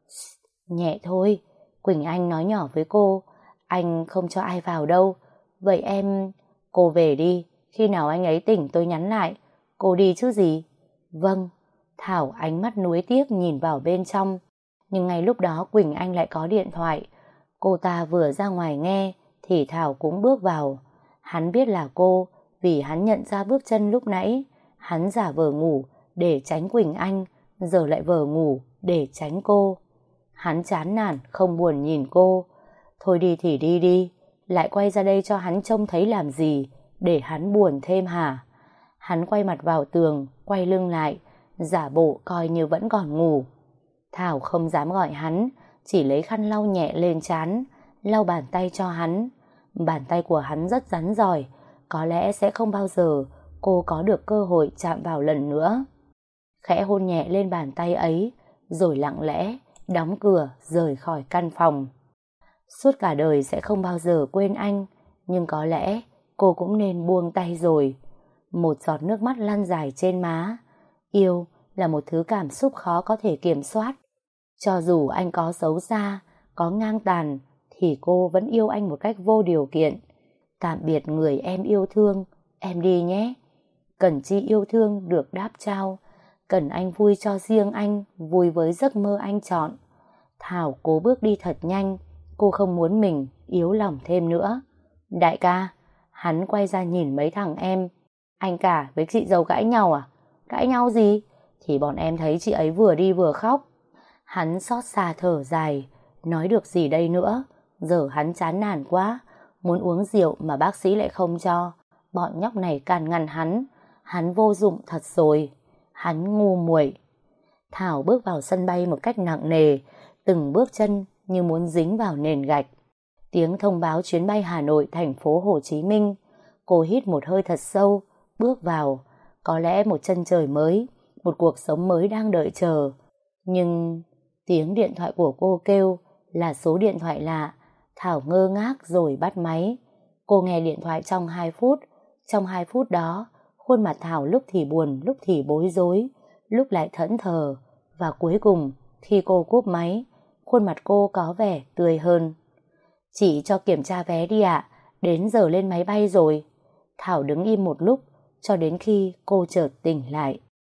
Nhẹ thôi, Quỳnh Anh nói nhỏ với cô, anh không cho ai vào đâu. Vậy em... Cô về đi, khi nào anh ấy tỉnh tôi nhắn lại. Cô đi chứ gì? Vâng. Thảo ánh mắt nuối tiếc nhìn vào bên trong. Nhưng ngay lúc đó Quỳnh Anh lại có điện thoại. Cô ta vừa ra ngoài nghe thì Thảo cũng bước vào. Hắn biết là cô vì hắn nhận ra bước chân lúc nãy. Hắn giả vờ ngủ để tránh Quỳnh Anh, giờ lại vờ ngủ để tránh cô. Hắn chán nản không buồn nhìn cô. Thôi đi thì đi đi, lại quay ra đây cho hắn trông thấy làm gì, để hắn buồn thêm hả? Hắn quay mặt vào tường, quay lưng lại, giả bộ coi như vẫn còn ngủ. Thảo không dám gọi hắn, chỉ lấy khăn lau nhẹ lên trán, lau bàn tay cho hắn. Bàn tay của hắn rất rắn rỏi, có lẽ sẽ không bao giờ cô có được cơ hội chạm vào lần nữa. Khẽ hôn nhẹ lên bàn tay ấy, rồi lặng lẽ đóng cửa rời khỏi căn phòng. Suốt cả đời sẽ không bao giờ quên anh, nhưng có lẽ cô cũng nên buông tay rồi. Một giọt nước mắt lăn dài trên má. Yêu là một thứ cảm xúc khó có thể kiểm soát. Cho dù anh có xấu xa, có ngang tàn, thì cô vẫn yêu anh một cách vô điều kiện. Tạm biệt người em yêu thương, em đi nhé. Cần chi yêu thương được đáp trao, cần anh vui cho riêng anh, vui với giấc mơ anh chọn. Thảo cố bước đi thật nhanh, cô không muốn mình yếu lòng thêm nữa. Đại ca, hắn quay ra nhìn mấy thằng em. Anh cả với chị dâu cãi nhau à? Cãi nhau gì? Thì bọn em thấy chị ấy vừa đi vừa khóc. Hắn xót xa thở dài, nói được gì đây nữa. Giờ hắn chán nản quá, muốn uống rượu mà bác sĩ lại không cho. Bọn nhóc này can ngăn hắn. Hắn vô dụng thật rồi. Hắn ngu muội. Thảo bước vào sân bay một cách nặng nề, từng bước chân như muốn dính vào nền gạch. Tiếng thông báo chuyến bay Hà Nội thành phố Hồ Chí Minh. Cô hít một hơi thật sâu, bước vào. Có lẽ một chân trời mới, một cuộc sống mới đang đợi chờ. Nhưng tiếng điện thoại của cô kêu là số điện thoại lạ. Thảo ngơ ngác rồi bắt máy. Cô nghe điện thoại trong hai phút. Trong hai phút đó, khuôn mặt Thảo lúc thì buồn, lúc thì bối rối, lúc lại thẫn thờ. Và cuối cùng, khi cô cúp máy, khuôn mặt cô có vẻ tươi hơn. Chị cho kiểm tra vé đi ạ, đến giờ lên máy bay rồi. Thảo đứng im một lúc, cho đến khi cô chợt tỉnh lại.